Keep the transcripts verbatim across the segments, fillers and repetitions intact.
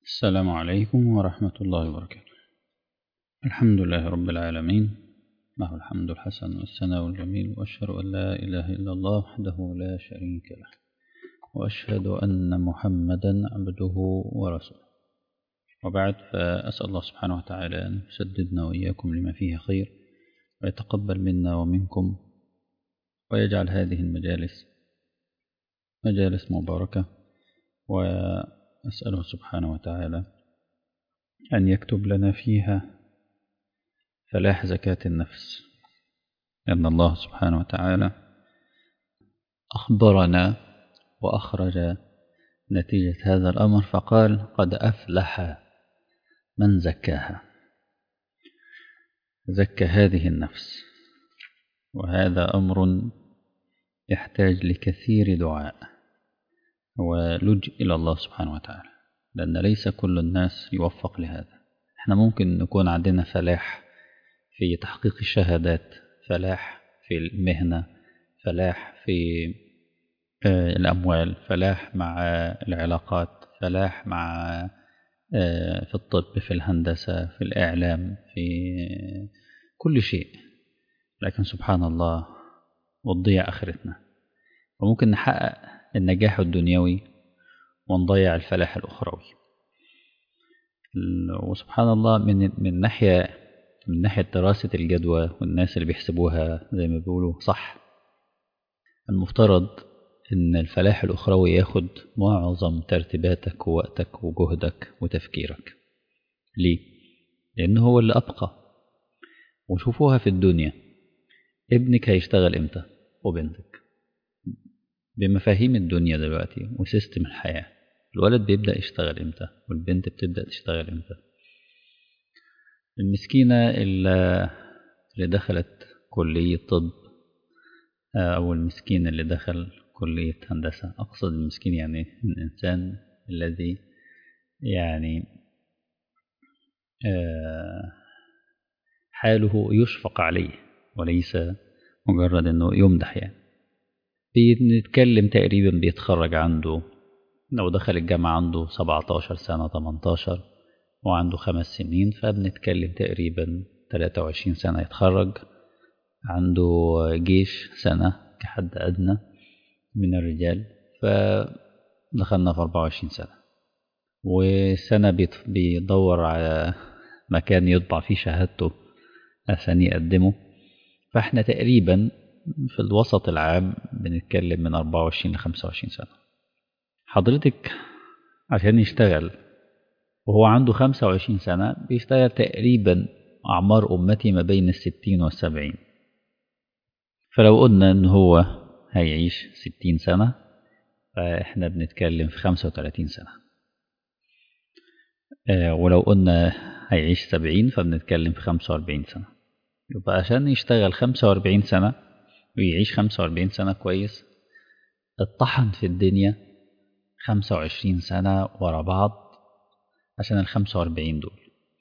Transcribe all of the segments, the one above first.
السلام عليكم ورحمة الله وبركاته. الحمد لله رب العالمين، له الحمد الحسن والثناء الجميل، وأشهد أن لا إله إلا الله وحده لا شريك له، وأشهد أن محمدا عبده ورسوله. وبعد، فأسأل الله سبحانه وتعالى أن يسددنا وإياكم لما فيه خير، ويتقبل منا ومنكم، ويجعل هذه المجالس مجالس مباركة، وأسأله سبحانه وتعالى أن يكتب لنا فيها فلاح زكاة النفس، لأن الله سبحانه وتعالى أخبرنا وأخرج نتيجة هذا الأمر فقال: قد أفلح من زكاها، زكى هذه النفس. وهذا أمر يحتاج لكثير دعاء ولج إلى الله سبحانه وتعالى، لأن ليس كل الناس يوفق لهذا. احنا ممكن نكون عندنا فلاح في تحقيق الشهادات، فلاح في المهنة، فلاح في الأموال، فلاح مع العلاقات، فلاح مع في الطب، في الهندسة، في الإعلام، في كل شيء، لكن سبحان الله وتضيع آخرتنا. وممكن نحقق النجاح الدنيوي ونضيع الفلاح الأخروي. وسبحان الله من من ناحية من ناحية دراسة الجدوى والناس اللي بيحسبوها زي ما بيقولوا صح، المفترض إن الفلاح الأخروي ياخد معظم ترتيباتك ووقتك وجهدك وتفكيرك. ليه؟ لأنه هو اللي أبقى. وشوفوها في الدنيا، ابنك هيشتغل إمتى وبنتك بمفاهيم الدنيا دلوقتي وسيستم الحياة. الولد بيبدأ يشتغل إمتى والبنت بتبدأ تشتغل إمتى؟ المسكينة اللي دخلت كلية طب، أو المسكين اللي دخل كلية هندسة، أقصد المسكين يعني الإنسان الذي يعني حاله يشفق عليه وليس مجرد أنه يمدح. يعني بنتكلم تقريبا بيتخرج عنده، لو دخل الجامعة عنده سبعتاشر سنة تمنتاشر وعنده خمس سنين، فبنتكلم تقريبا تلاتة وعشرين سنة يتخرج. عنده جيش سنة كحد أدنى من الرجال، فدخلنا في أربعة وعشرين سنة، وسنة بيدور على مكان يطبع فيه شهادته عشان يقدمه. فاحنا تقريبا في الوسط العام بنتكلم من أربعة وعشرين ل خمسة وعشرين سنة. حضرتك عشان يشتغل وهو عنده خمسة وعشرين سنة بيشتغل تقريبا أعمار أمتي ما بين الستين والسبعين. فلو قلنا إن هو هيعيش ستين سنة، فإحنا بنتكلم في خمسة وتلاتين سنة. آه ولو قلنا هيعيش سبعين فبنتكلم في خمسة وأربعين سنة. يبقى عشان يشتغل خمسة وأربعين سنة ويعيش خمسة وأربعين سنة كويس، اتطحن في الدنيا خمسة وعشرين سنة ورا بعض عشان الخمسة وأربعين دول،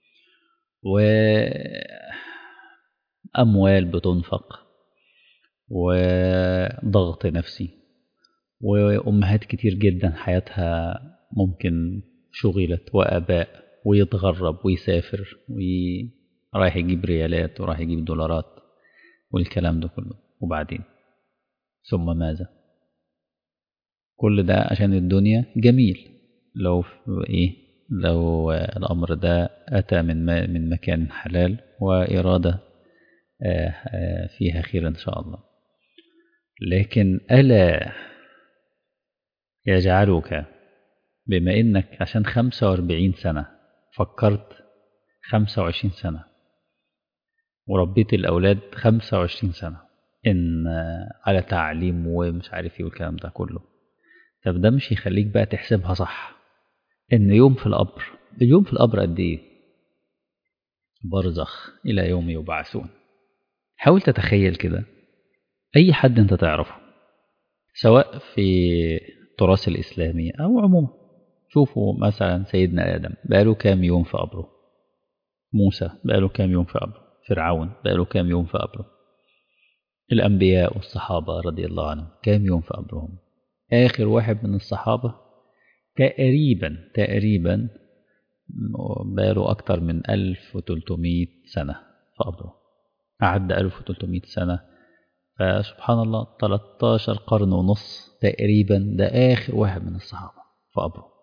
وأموال بتنفق وضغط نفسي، وأمهات كتير جدا حياتها ممكن شغلت، وآباء، ويتغرب ويسافر ورايح يجيب ريالات ورايح يجيب دولارات والكلام ده كله. وبعدين ثم ماذا؟ كل ده عشان الدنيا جميل. لو إيه لو الأمر ده أتى من من مكان حلال وإرادة فيها خير إن شاء الله. لكن ألا يجعلك بما إنك عشان خمسة وأربعين سنة فكرت خمسة وعشرين سنة وربيت الأولاد خمسة وعشرين سنة إن على تعليم ومش عارف إيه والكلام ده كله، طب ده مش يخليك بقى تحسبها صح؟ إن يوم في القبر، اليوم في القبر قد إيه؟ برزخ إلى يوم يبعثون. حاول تتخيل كده أي حد أنت تعرفه، سواء في التراث الإسلامي أو عموما. شوفوا مثلا سيدنا آدم بقاله كام يوم في قبره، موسى بقاله كام يوم في قبره، فرعون بقاله كام يوم في قبره، الأنبياء والصحابة رضي الله عنهم كام يوم في قبرهم. آخر واحد من الصحابة تقريبا تقريبا بقاله أكتر من ألف وتلتمية سنة في قبره، عدى ألف وتلتمية سنة. فسبحان الله تلتاشر قرن ونص تقريبا، ده آخر واحد من الصحابة في قبره.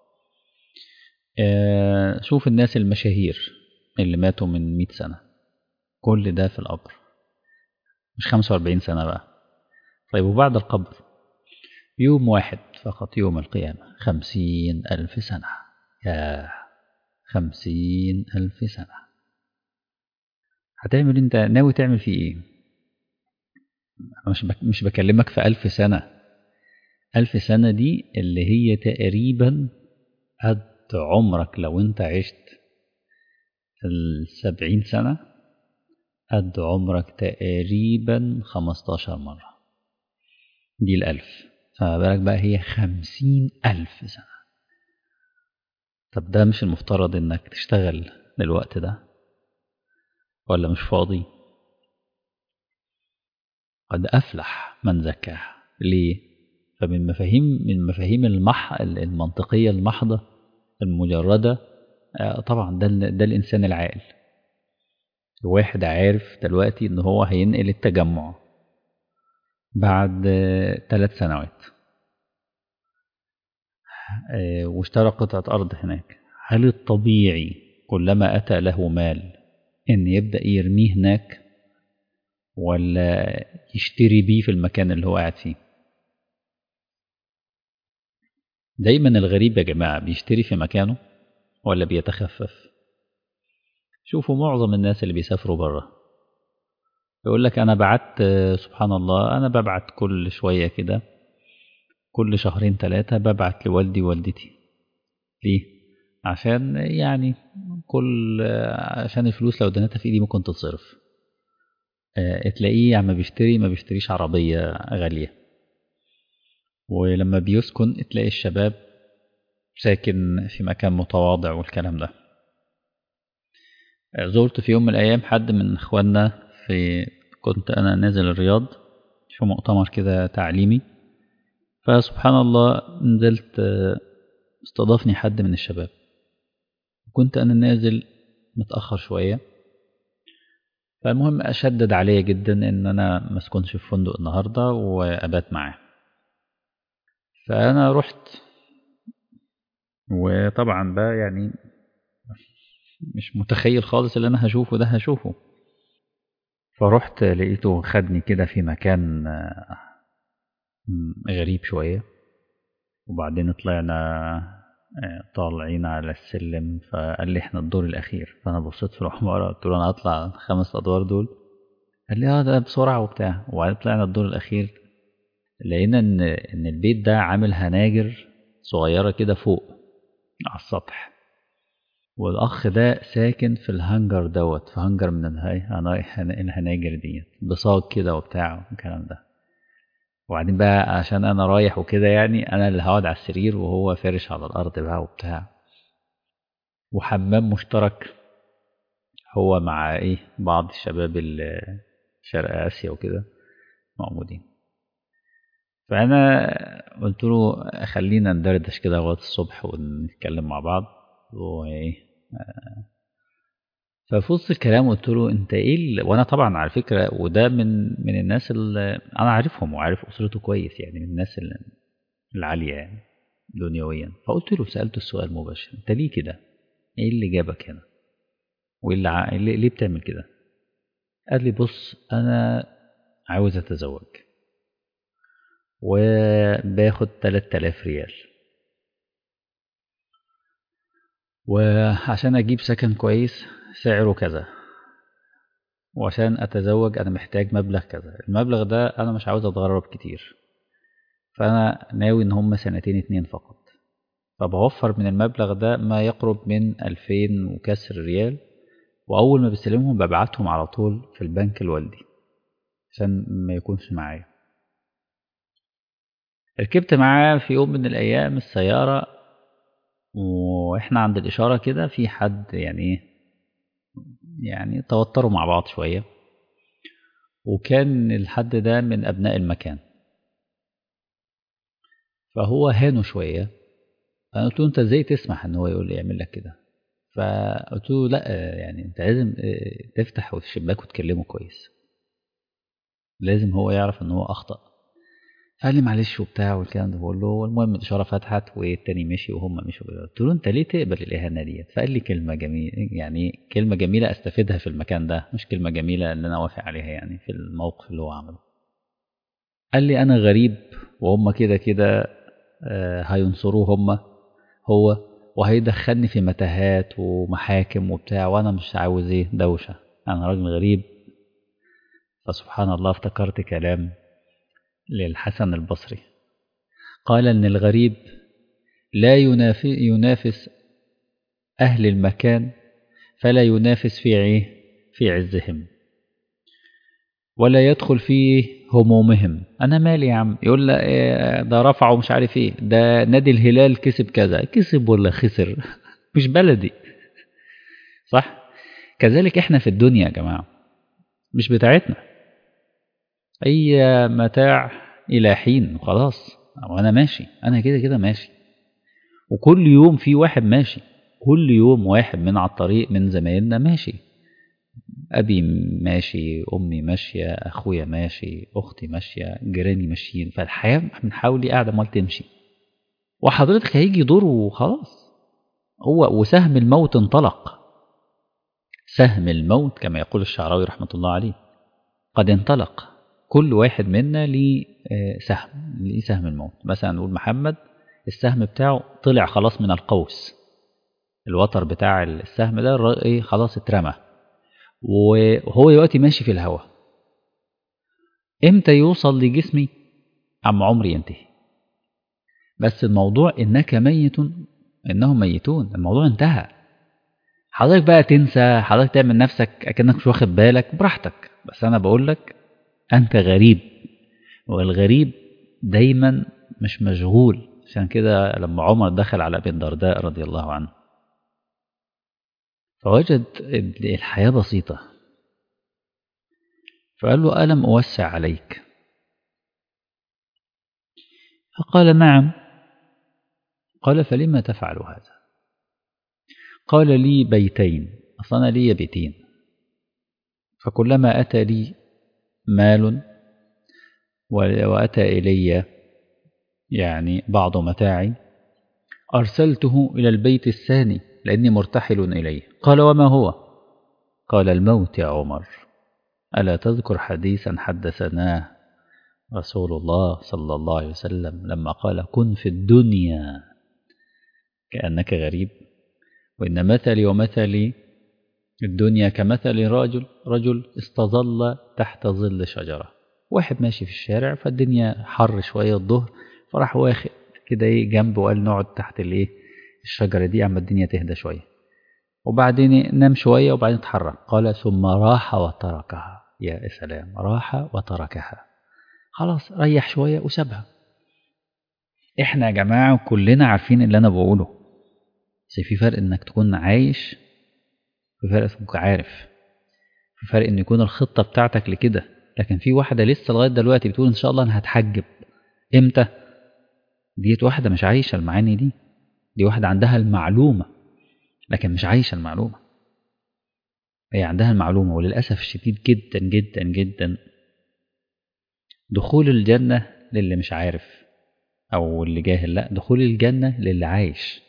آه شوف الناس المشاهير اللي ماتوا من مئة سنة، كل ده في القبر، مش خمسة وأربعين سنة بقى. طيب وبعد القبر يوم واحد فقط، يوم القيامة، خمسين ألف سنة. يا خمسين ألف سنة، هتعمل انت ناوي تعمل فيه ايه؟ أنا مش بك مش بكلمك في ألف سنة. ألف سنة دي اللي هي تقريبا قد عمرك لو انت عشت السبعين سنة، قد عمرك تقريبا خمستاشر مرة، دي الألف. فما بالك بقى هي خمسين ألف سنة. طب ده مش المفترض انك تشتغل للوقت ده ولا مش فاضي؟ قد أفلح من زكاها. ليه؟ فمن مفاهيم من مفاهيم المح المنطقية المحضة المجردة، طبعا ده ده الإنسان العاقل. الواحد عارف دلوقتي إن هو هينقل التجمع بعد ثلاث سنوات، واشترى قطعة أرض هناك. هل الطبيعي كلما أتى له مال إن يبدأ يرميه هناك، ولا يشتري بيه في المكان اللي هو قاعد فيه؟ دايما الغريب يا جماعة بيشتري في مكانه ولا بيتخفف؟ شوفوا معظم الناس اللي بيسافروا بره يقول لك أنا بعت، سبحان الله، أنا ببعت كل شوية كده، كل شهرين ثلاثة ببعت لوالدي ووالدتي. ليه؟ عشان يعني كل عشان الفلوس لو اديتها في ايدي ممكن تتصرف. اه تلاقيه عم بيشتري، ما بيشتريش عربية غالية. ولما بيسكن تلاقي الشباب ساكن في مكان متواضع والكلام ده. زرت في يوم من الأيام حد من إخواننا، في كنت أنا نازل الرياض في مؤتمر كده تعليمي، فسبحان الله نزلت، استضافني حد من الشباب. كنت أنا نازل متأخر شوية، فالمهم أشدد عليا جدا إن أنا ما اسكنش في فندق النهاردة وأبات معاه. فأنا رحت، وطبعا بقى يعني مش متخيل خالص اللي أنا هشوفه ده هشوفه. فرحت لقيته خدني كده في مكان غريب شوية، وبعدين طلعنا طالعين على السلم، فقال لي احنا الدور الأخير. فأنا بصيت في الحمارة قلت له أنا أطلع الخمس أدوار دول؟ قال لي اه ده بسرعة وبتاع. وبعدين طلعنا الدور الأخير، لقينا إن إن البيت ده عامل هناجر صغيرة كده فوق على السطح، والأخ ده ساكن في الهانجر دوت، في هانجر من الهناجر ديت بصاج كده وبتاع والكلام ده. وبعدين بقى عشان أنا رايح وكده، يعني أنا اللي هقعد على السرير وهو فارش على الأرض بقى وبتاع، وحمام مشترك هو مع إيه بعض الشباب اللي شرق آسيا وكده موجودين. فأنا قلت له خلينا ندردش كده لغاية الصبح ونتكلم مع بعض وإيه. ففي وسط الكلام قلت له أنت إيه ال... وأنا طبعا على فكرة، وده من من الناس اللي أنا عارفهم وعارف أسرته كويس، يعني من الناس العالية يعني دنيويا. فقلت له، سألته السؤال مباشر، أنت ليه كده؟ إيه اللي جابك هنا؟ وإيه اللي ع... ليه بتعمل كده؟ قال لي بص أنا عاوز أتزوج وباخد تلات آلاف ريال، وعشان أجيب سكن كويس سعره كذا، وعشان أتزوج أنا محتاج مبلغ كذا. المبلغ ده أنا مش عاوز أتغرب كتير، فأنا ناوي إن هم سنتين اتنين فقط، فبوفر من المبلغ ده ما يقرب من ألفين وكسر ريال، وأول ما بستلمهم ببعتهم على طول في البنك لوالدي عشان ما يكونش معايا. ركبت معاه في يوم من الأيام السيارة، وإحنا عند الإشارة كده في حد يعني إيه، يعني توتروا مع بعض شوية، وكان الحد ده من أبناء المكان، فهو هانه شوية. فأنا قلت له أنت إزاي تسمح إن هو يقول لي يعمل لك كده؟ فقلت له لا، يعني انت لازم تفتح الشباك وتكلمه كويس، لازم هو يعرف ان هو اخطأ. فقال لي معلش وبتاع والكلام ده. بقول له المهم الاشاره فتحت والتاني مشي وهم مشوا. قلت له انت ليه تقبل الاهانه ديت؟ فقال لي كلمه جميله، يعني كلمه جميله استفيدها في المكان ده، مش كلمه جميله ان انا اوافق عليها يعني في الموقف اللي هو عمله. قال لي انا غريب وهم كده كده آه، هينصروه هم هو، وهيدخلني في متاهات ومحاكم وبتاع، وانا مش عاوز ايه دوشه، انا راجل غريب. فسبحان الله افتكرت كلام للحسن البصري، قال ان الغريب لا يناف- ينافس أهل المكان، فلا ينافس في عيه في عزهم، ولا يدخل في همومهم. أنا مالي يا عم، يقول لا إيه ده رفعه مش عارف إيه، ده نادي الهلال كسب كذا، كسب ولا خسر مش بلدي، صح؟ كذلك إحنا في الدنيا يا جماعة مش بتاعتنا، أي متاع إلى حين خلاص. وأنا ماشي، أنا كده كده ماشي، وكل يوم في واحد ماشي، كل يوم واحد من على الطريق من زمايلنا ماشي، أبي ماشي، أمي ماشية، أخويا ماشي، أختي ماشية، جيراني ماشيين. فالحياة بنحاول دي قاعدة مال تمشي، وحضرتك هيجي دور وخلاص، هو وسهم الموت انطلق. سهم الموت كما يقول الشعراوي رحمة الله عليه قد انطلق. كل واحد منا ليه سهم، ليه سهم الموت. مثلا نقول محمد السهم بتاعه طلع خلاص من القوس، الوتر بتاع السهم ده ايه خلاص اترمى، وهو دلوقتي ماشي في الهواء. امتى يوصل لجسمي؟ عم عمري ينتهي. بس الموضوع انك ميت انهم ميتون، الموضوع انتهى. حضرتك بقى تنسى، حضرتك تعمل نفسك اكنك مش واخد بالك براحتك، بس انا بقول لك انت غريب، والغريب دايما مش مشغول. عشان كده لما عمر دخل على ابي الدرداء رضي الله عنه فوجد الحياة بسيطة، فقال له ألم أوسع عليك؟ فقال نعم. قال فلما تفعل هذا؟ قال لي بيتين، أصلا لي بيتين، فكلما أتى لي مال وأتى إلي يعني بعض متاعي أرسلته إلى البيت الثاني لأني مرتحل إليه. قال وما هو؟ قال الموت يا عمر. ألا تذكر حديثا حدثناه رسول الله صلى الله عليه وسلم لما قال كن في الدنيا كأنك غريب، وإن مثلي ومثلي الدنيا كمثل رجل رجل استظل تحت ظل شجرة. واحد ماشي في الشارع فالدنيا حر شوية الظهر، فراح واخد كده ايه جنبه وقال نقعد تحت الايه الشجرة دي اما الدنيا تهدى شوية، وبعدين نام شوية وبعدين اتحرك. قال ثم راح وتركها. يا سلام، راح وتركها، خلاص ريح شوية وسابها. احنا يا جماعة كلنا عارفين اللي انا بقوله، بس في فرق انك تكون عايش، في فرق انك عارف، في فرق ان يكون الخطة بتاعتك لكده. لكن في واحدة لسه لغاية دلوقتي بتقول ان شاء الله انا هتحجب. امتى؟ ديت واحدة مش عايشة المعاني دي، دي واحدة عندها المعلومة لكن مش عايشة المعلومة. هي عندها المعلومة، وللأسف الشديد جدا جدا جدا دخول الجنة للي مش عارف أو اللي جاهل، لا، دخول الجنة للي عايش.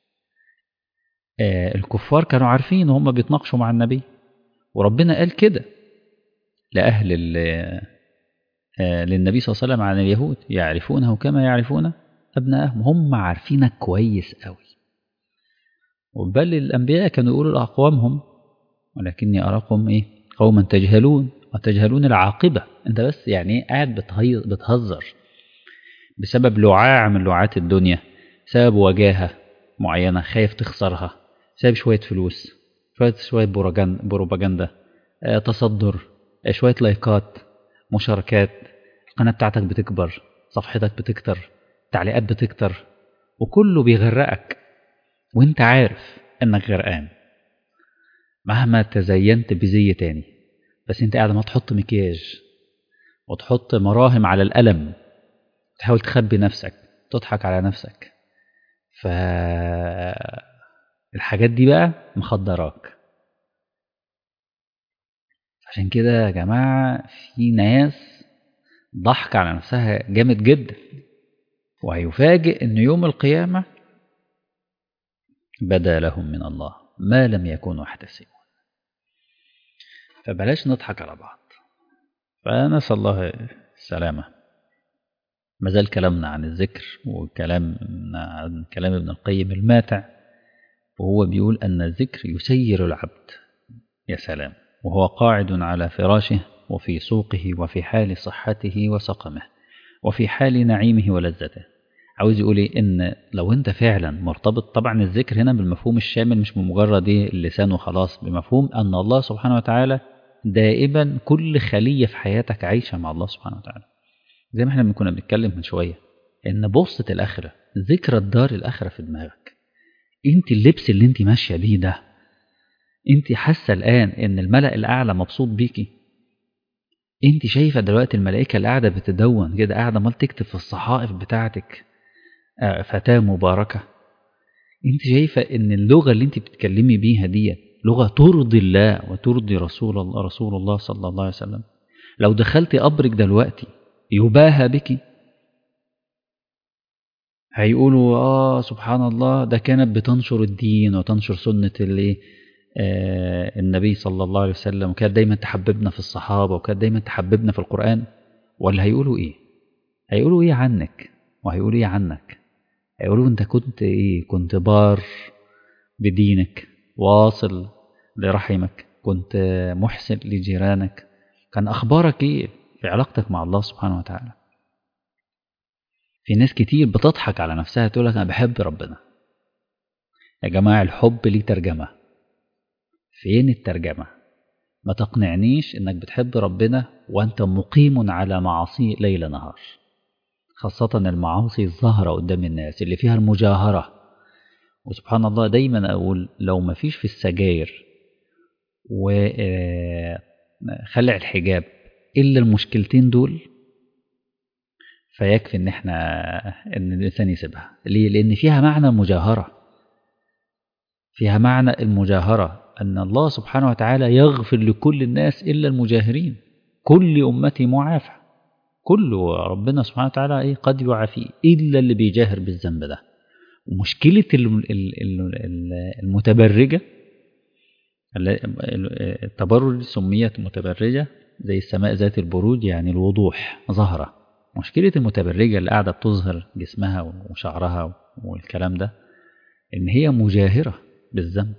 آه الكفار كانوا عارفين وهم بيتناقشوا مع النبي، وربنا قال كده لأهل آه للنبي صلى الله عليه وسلم عن اليهود يعرفونه كما يعرفون أبنائهم. هم عارفينك كويس قوي، وبل الأنبياء كانوا يقولوا لأقوامهم ولكني أراكم إيه قوما تجهلون وتجهلون العاقبة. أنت بس يعني إيه قاعد بتهزر بسبب لعاع من لعات الدنيا، سبب وجاهة معينة خايف تخسرها، سبب شوية فلوس، شوية شوية بروباجندا، آه، تصدر، آه، شوية لايكات، مشاركات، القناة بتاعتك بتكبر، صفحتك بتكتر، تعليقات بتكتر، وكله بيغرقك وانت عارف انك غرقان مهما تزينت بزي تاني. بس انت قاعد ما تحط مكياج وتحط مراهم على الألم، تحاول تخبي نفسك، تضحك على نفسك. ف الحاجات دي بقى مخدراك. عشان كده يا جماعة في ناس ضحك على نفسها جامد جدا، وهيفاجئ ان يوم القيامة بدا لهم من الله ما لم يكونوا يحتسبون. فبلاش نضحك على بعض، فنسأل الله السلامة. ما زال كلامنا عن الذكر وكلام عن كلام ابن القيم الماتع، وهو بيقول أن الذكر يسير العبد، يا سلام، وهو قاعد على فراشه وفي سوقه وفي حال صحته وسقمه وفي حال نعيمه ولذته. عاوز يقول ايه؟ ان لو انت فعلا مرتبط، طبعا الذكر هنا بالمفهوم الشامل مش بمجرد ايه اللسان وخلاص، بمفهوم ان الله سبحانه وتعالى دائما كل خلية في حياتك عايشة مع الله سبحانه وتعالى. زي ما احنا كنا بنتكلم من شوية، ان بوصة الاخرة، ذكرى الدار الاخرة في دماغك. انت اللبس اللي انت ماشية بيه ده، انت حاسة الان ان الملأ الاعلى مبسوط بيكي؟ انت شايفة دلوقتي الملائكة اللي قاعدة بتدون كده، قاعدة مال تكتب في الصحائف بتاعتك فتاة مباركة؟ انت شايفة ان اللغة اللي انت بتتكلمي بيها دي لغة ترضي الله وترضي رسول الله رسول الله صلى الله عليه وسلم؟ لو دخلتي قبرك دلوقتي يباهى بك، هيقولوا اه سبحان الله ده كانت بتنشر الدين وتنشر سنة اللي آه النبي صلى الله عليه وسلم، وكانت دايما تحببنا في الصحابة، وكانت دايما تحببنا في القرآن. ولا هيقولوا ايه؟ هيقولوا ايه عنك؟ وهيقولوا ايه عنك؟ هيقولوا انت كنت ايه؟ كنت بار بدينك، واصل لرحمك، كنت محسن لجيرانك، كان أخبارك إيه في علاقتك مع الله سبحانه وتعالى؟ في ناس كتير بتضحك على نفسها تقول لك أنا بحب ربنا. يا جماعة الحب ليه ترجمة، فين الترجمة؟ ما تقنعنيش إنك بتحب ربنا وأنت مقيم على معاصي ليل نهار، خاصة المعاصي الظاهرة قدام الناس اللي فيها المجاهرة. وسبحان الله دايما أقول لو ما فيش في السجاير وخلع الحجاب إلا المشكلتين دول، فيكفي إن إحنا إن الإنسان يسيبها. ليه؟ لأن فيها معنى المجاهرة، فيها معنى المجاهرة أن الله سبحانه وتعالى يغفر لكل الناس إلا المجاهرين. كل أمتي معافى، كله ربنا سبحانه وتعالى إيه قد يعافيه إلا اللي بيجاهر بالذنب ده. ومشكلة المتبرجة، التبرج سميت متبرجة زي السماء ذات البروج، يعني الوضوح ظهرة. مشكلة المتبرجة اللي قاعدة بتظهر جسمها وشعرها والكلام ده إن هي مجاهرة بالذنب،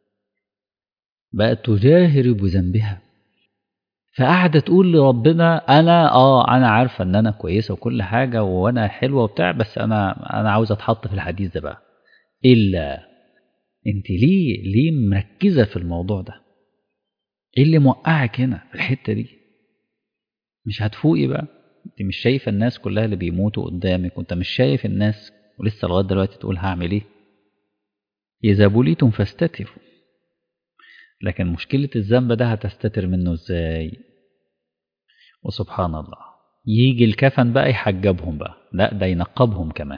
بقت تجاهر بذنبها، فقاعدة تقول لربنا أنا آه أنا عارفة إن أنا كويسة وكل حاجة وأنا حلوة وبتاع، بس أنا أنا عاوز أتحط في الحديث ده بقى. إلا أنت ليه ليه مركزة في الموضوع ده؟ إيه اللي موقعك هنا في الحتة دي؟ مش هتفوقي بقى؟ أنت مش شايفة الناس كلها اللي بيموتوا قدامك، وأنت مش شايف الناس ولسه لغاية دلوقتي تقول هعمل إيه؟ إذا بليتم فاستتروا. لكن مشكلة الذنب ده هتستتر منه إزاي؟ وسبحان الله يجي الكفن بقى يحجبهم بقى، لا ده ينقبهم كمان.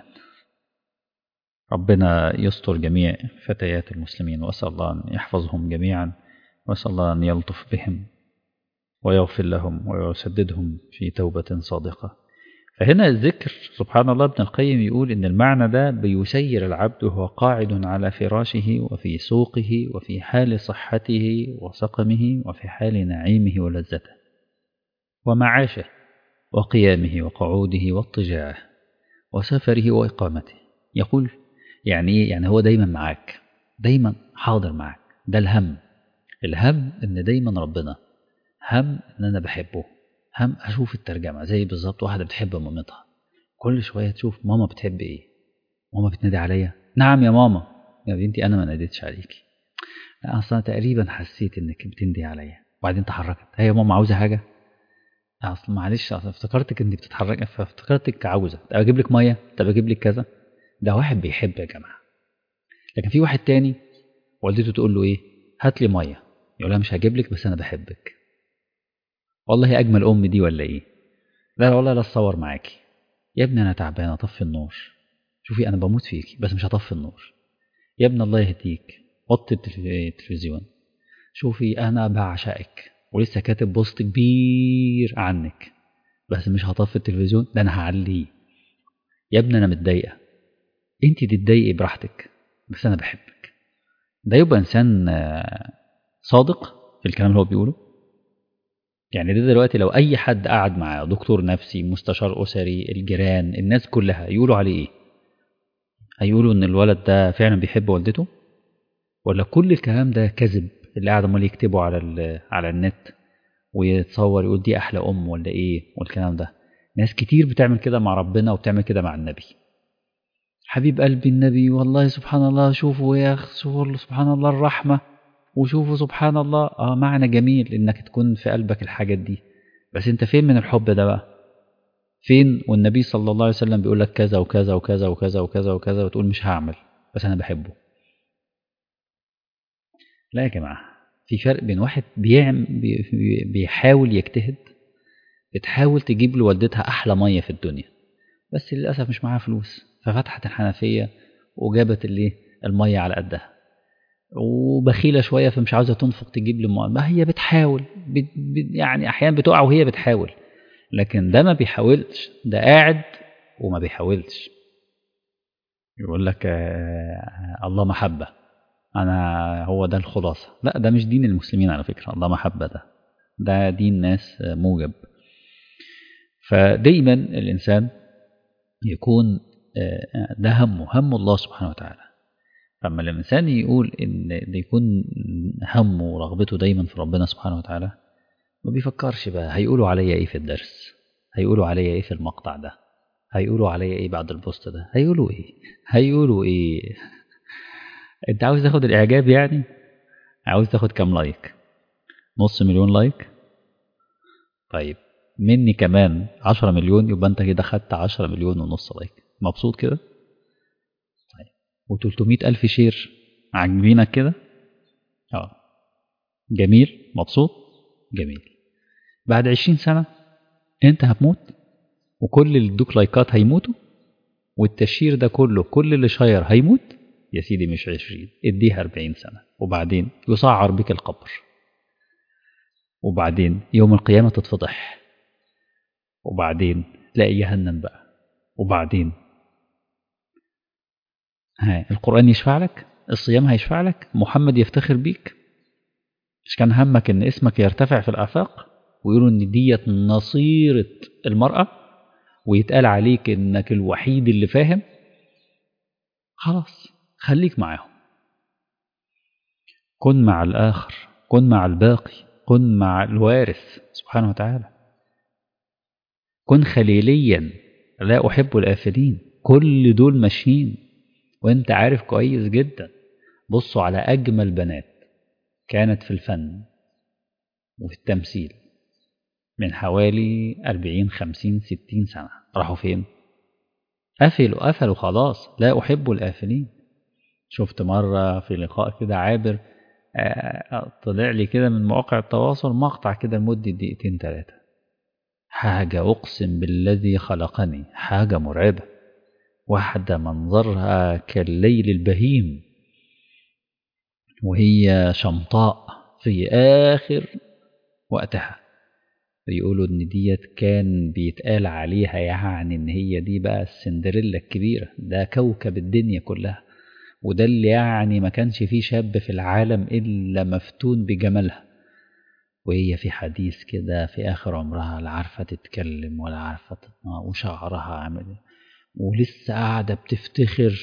ربنا يستر جميع فتيات المسلمين، وأسأل الله أن يحفظهم جميعا، وأسأل الله أن يلطف بهم ويغفر لهم ويسددهم في توبة صادقة. فهنا الذكر سبحان الله ابن القيم يقول إن المعنى ده بيسير العبد وهو قاعد على فراشه وفي سوقه وفي حال صحته وسقمه وفي حال نعيمه ولذته ومعاشه وقيامه وقعوده واضطجاعه وسفره وإقامته. يقول يعني إيه؟ يعني هو دايما معاك، دايما حاضر معاك. ده الهم، الهم إن دايما ربنا، هم إن أنا بحبه، هم أشوف الترجمة زي بالظبط واحدة بتحب مامتها، كل شوية تشوف ماما بتحب إيه. ماما بتنادي عليا، نعم يا ماما. يا بنتي أنا ما ناديتش عليكي، أصلا تقريبا حسيت إنك بتندي عليا وبعدين تحركت، هي ماما عاوزة حاجة؟ اصل معلش اصل افتكرتك انت بتتحرك فافتكرتك عاوزه، طب اجيب لك ميه، طب اجيب لك كذا. ده واحد بيحب يا جماعه. لكن في واحد تاني والدته تقول له ايه؟ هات لي ميه، يقول لها مش هجيب لك بس انا بحبك. والله اجمل ام دي ولا ايه؟ لا لا والله لا اتصور معاكي. يا ابني انا تعبانه، طفي النور. شوفي انا بموت فيكي بس مش هطفي النور. يا ابني الله يهديك، وطي التلفزيون، شوفي أنا بعشقك ولسه كاتب بوست كبير عنك، بس مش هطفي التلفزيون، ده أنا هعليه. يا ابني أنا متضايقة، أنت تتضايقي براحتك، بس أنا بحبك. ده يبقى إنسان صادق في الكلام اللي هو بيقوله. يعني ده دلوقتي لو أي حد قعد معاه دكتور نفسي، مستشار أسري، الجيران، الناس كلها يقولوا عليه إيه؟ هيقولوا إن الولد ده فعلا بيحب والدته، ولا كل الكلام ده كذب اللي قاعد عمال يكتبه على على النت ويتصور يقول دي أحلى أم ولا إيه والكلام ده. ناس كتير بتعمل كده مع ربنا وبتعمل كده مع النبي. حبيب قلبي النبي، والله سبحان الله، شوفوا يا أخ سبحان الله الرحمة، وشوفوا سبحان الله. آه معنى جميل إنك تكون في قلبك الحاجات دي، بس أنت فين من الحب ده بقى؟ فين والنبي صلى الله عليه وسلم بيقول لك كذا وكذا وكذا وكذا وكذا وكذا وتقول مش هعمل بس أنا بحبه؟ لا يا جماعة، في فرق بين واحد بيعمل بيحاول يجتهد، بتحاول تجيب لوالدتها أحلى مية في الدنيا، بس للأسف مش معاها فلوس، ففتحت الحنفية وجابت اللي المية على قدها، وبخيلة شوية فمش عاوزة تنفق تجيب لمؤمن. ما هي بتحاول بت بت يعني أحيانا بتقع وهي بتحاول، لكن ده ما بيحاولش، ده قاعد وما بيحاولش. يقول لك آه الله محبة، أنا هو ده الخلاصة. لا، ده مش دين المسلمين على فكرة. الله محبة ده ده دين ناس موجب. فدايما الإنسان يكون ده همه هم الله سبحانه وتعالى. فلما الإنسان يقول إن يكون همه ورغبته دايما في ربنا سبحانه وتعالى، ما بيفكرش بقى هيقولوا عليا إيه في الدرس، هيقولوا عليا إيه في المقطع ده، هيقولوا عليا إيه بعد البوست ده، هيقولوا إيه هيقولوا إيه. أنت عاوز تاخد الإعجاب يعني؟ عاوز تاخد كام لايك؟ نص مليون لايك؟ طيب مني كمان عشرة مليون، يبقى أنت كده خدت عشرة مليون ونص لايك. مبسوط كده؟ طيب وتلتمية ألف شير عاجبينك كده؟ اه جميل، مبسوط، جميل. بعد عشرين سنة انت هتموت، وكل اللي ادوك لايكات هيموتوا، والتشير ده كله كل اللي شاير هيموت. يا سيدي مش عشرين، اديها أربعين سنة، وبعدين يسعر بك القبر، وبعدين يوم القيامة تتفضح، وبعدين تلاقي جهنم بقى، وبعدين ها القرآن يشفع لك، الصيام هيشفع لك، محمد يفتخر بيك. مش كان همك ان اسمك يرتفع في الآفاق ويقولوا ان ديت نصيرة المرأة، ويتقال عليك انك الوحيد اللي فاهم؟ خلاص خليك معاهم، كن مع الآخر، كن مع الباقي، كن مع الوارث سبحانه وتعالى، كن خليليا، لا أحب الآفلين. كل دول ماشيين وانت عارف كويس جدا. بصوا على أجمل بنات كانت في الفن وفي التمثيل من حوالي أربعين خمسين ستين سنة، راحوا فين؟ قفلوا قفلوا خلاص، لا أحب الآفلين. شفت مرة في لقاء كده عابر طلع لي كده من مواقع التواصل مقطع كده لمدة دقيقتين ثلاثة، حاجة أقسم بالذي خلقني حاجة مرعبة. واحدة منظرها كالليل البهيم وهي شمطاء في آخر وقتها، بيقولوا إن ديت كان بيتقال عليها يعني إن هي دي بقى السندريلا الكبيرة، ده كوكب الدنيا كلها، وده اللي يعني ما كانش فيه شاب في العالم إلا مفتون بجمالها. وهي في حديث كده في آخر عمرها لا عارفة تتكلم ولا عارفة تطنع، وشعرها عامل، ولسه قاعدة بتفتخر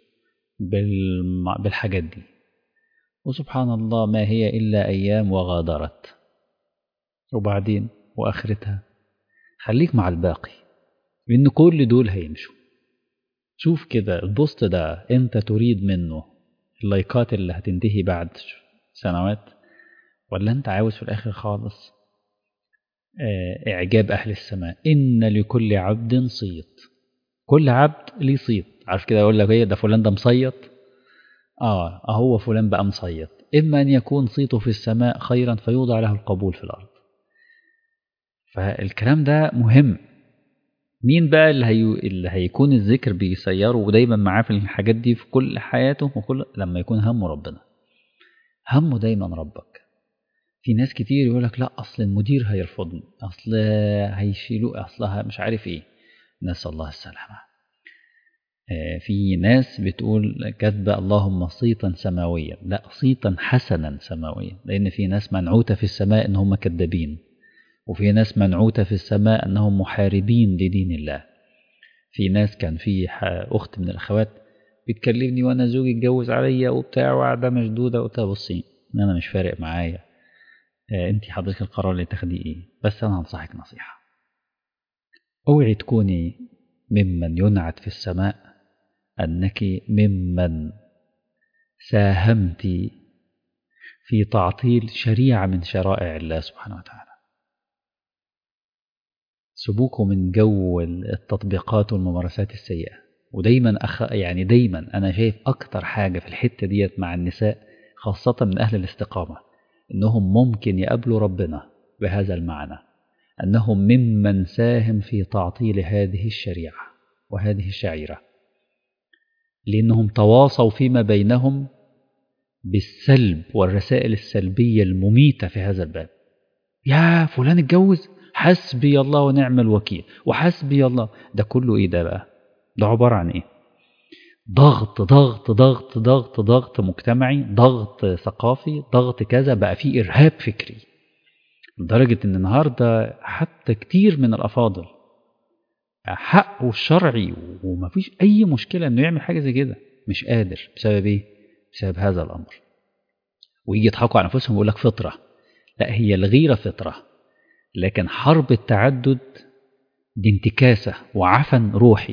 بالحاجات دي. وسبحان الله ما هي إلا أيام وغادرت، وبعدين وآخرتها. خليك مع الباقي، لأن كل دول هيمشوا. شوف كده البوست ده أنت تريد منه اللايكات اللي هتنتهي بعد سنوات، ولا أنت عاوز في الآخر خالص إعجاب أهل السماء؟ إن لكل عبد صيت، كل عبد ليه صيت. عارف كده يقول لك إيه ده فلان ده مصيت؟ آه هو فلان بقى مصيت، إما أن يكون صيته في السماء خيرا فيوضع له القبول في الأرض. فالكلام ده مهم. مين بقى اللي, هي... اللي هيكون الذكر بيسيره ودايما معاه في الحاجات دي في كل حياته وكل لما يكون همه ربنا؟ همه دايما ربك. في ناس كتير يقولك لا أصل المدير هيرفضني، أصل هيشيلوا، أصلها مش عارف إيه، نسأل الله السلامة. في ناس بتقول كاتبة اللهم صيتا سماويا، لا صيتا حسنا سماويا، لأن في ناس منعوتة في السماء إن هم كذابين، وفي ناس منعوتة في السماء أنهم محاربين لدين الله. في ناس كان في أخت من الأخوات بتكلمني وأنا زوجي اتجوز عليا وبتاع وقاعدة مشدودة، قلت لها بصي أنا مش فارق معايا أنت حضرتك القرار اللي تاخديه إيه، بس أنا هنصحك نصيحة، اوعي تكوني ممن ينعت في السماء أنك ممن ساهمت في تعطيل شريعة من شرائع الله سبحانه وتعالى. سبوكوا من جو التطبيقات والممارسات السيئة. ودايما أخ... يعني دايما أنا شايف أكتر حاجة في الحتة ديت مع النساء خاصة من أهل الاستقامة إنهم ممكن يقابلوا ربنا بهذا المعنى، أنهم ممن ساهم في تعطيل هذه الشريعة وهذه الشعيرة، لأنهم تواصوا فيما بينهم بالسلب والرسائل السلبية المميتة في هذا الباب. يا فلان اتجوز، حسبي الله ونعم الوكيل، وحسبي الله، ده كله ايه ده بقى؟ ده عبارة عن ايه؟ ضغط ضغط ضغط ضغط ضغط مجتمعي، ضغط ثقافي، ضغط كذا، بقى فيه إرهاب فكري، لدرجة ان النهاردة حتى كتير من الأفاضل حقه الشرعي ومفيش أي مشكلة انه يعمل حاجة زي كده، مش قادر. بسبب ايه؟ بسبب هذا الأمر. ويجي يضحكوا على نفسهم ويقول لك فطرة. لا، هي الغيرة فطرة، لكن حرب التعدد دي انتكاسة وعفن روحي.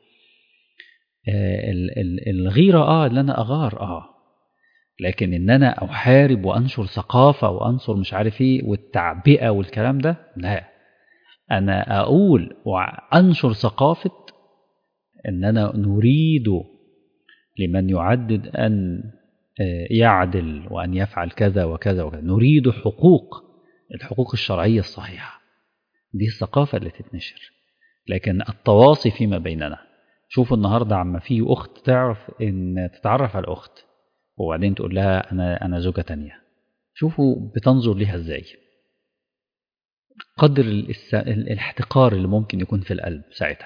آه الغيرة اه اللي انا اغار اه لكن ان انا احارب وانشر ثقافة وانشر مش عارف ايه والتعبئة والكلام ده، لا، انا اقول وانشر ثقافة ان انا نريد لمن يعدد ان يعدل وان يفعل كذا وكذا وكذا، نريد حقوق، الحقوق الشرعية الصحيحة، دي الثقافة اللي تتنشر. لكن التواصي فيما بيننا، شوفوا النهاردة عما في أخت تعرف إن تتعرف على الأخت وبعدين تقول لها أنا أنا زوجة تانية، شوفوا بتنظر ليها إزاي، قدر الاس... الاحتقار اللي ممكن يكون في القلب ساعتها.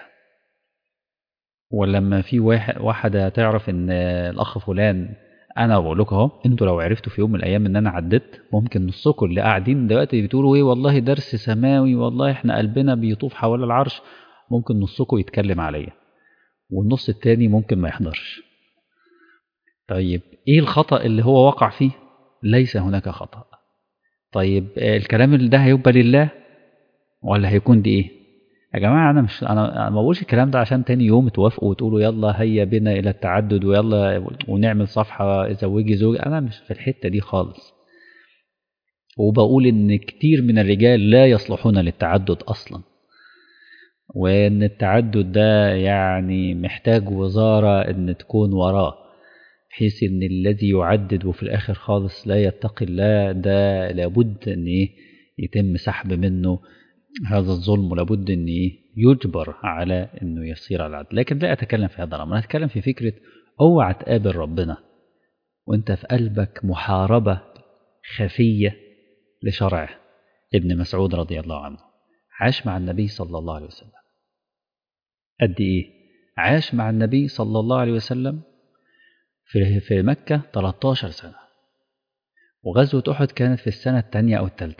ولما في واحد واحدة تعرف إن الأخ فلان، أنا بقول لكم أهو، أنتوا لو عرفتوا في يوم من الأيام إن أنا عدت، ممكن نصكم اللي قاعدين دلوقتي بتقولوا إيه والله درس سماوي والله إحنا قلبنا بيطوف حول العرش، ممكن نصكم يتكلم عليا والنص التاني ممكن ما يحضرش. طيب إيه الخطأ اللي هو وقع فيه؟ ليس هناك خطأ. طيب الكلام اللي ده هيبقى لله ولا هيكون دي إيه؟ يا جماعة أنا مش أنا ما بقولش الكلام ده عشان تاني يوم توافقوا وتقولوا يلا هيا بنا إلى التعدد ويلا ونعمل صفحة زوجي زوجي، أنا مش في الحتة دي خالص. وبقول إن كتير من الرجال لا يصلحون للتعدد أصلا، وإن التعدد ده يعني محتاج وزارة إن تكون وراه، بحيث إن الذي يعدد وفي الآخر خالص لا يتقي الله ده لابد إن إيه يتم سحب منه هذا الظلم، ولابد أن يجبر على أنه يصير على العدل. لكن لا أتكلم في هذا الأمر، أنا أتكلم في فكرة اوعى تقابل ربنا وأنت في قلبك محاربة خفية لشرعه. ابن مسعود رضي الله عنه عاش مع النبي صلى الله عليه وسلم قد إيه؟ عاش مع النبي صلى الله عليه وسلم في في مكة ثلاثة عشر سنة، وغزوة أحد كانت في السنة الثانية أو الثالثة،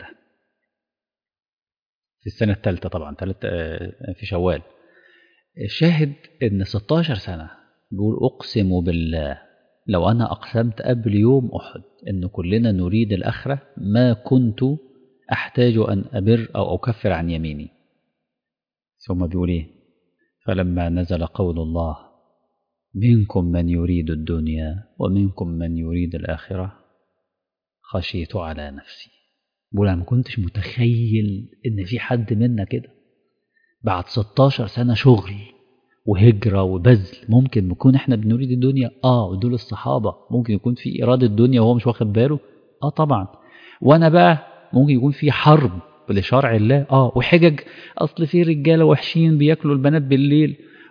في السنة الثالثة طبعا في شوال. شاهد ان ستة عشر سنة بيقول اقسم بالله لو انا اقسمت قبل يوم احد ان كلنا نريد الاخرة ما كنت احتاج ان ابر او اكفر عن يميني. ثم بيقول ايه؟ فلما نزل قول الله منكم من يريد الدنيا ومنكم من يريد الاخرة خشيت على نفسي. بقول انا ما كنتش متخيل ان في حد منا كده بعد ستة عشر سنة شغل وهجرة وبذل ممكن نكون احنا بنريد الدنيا. اه ودول الصحابة ممكن يكون في إرادة الدنيا وهو مش واخد باله. اه طبعا. وانا بقى ممكن يكون في حرب لشرع الله. اه وحجج اصل في رجالة وحشين بياكلوا البنات بالليل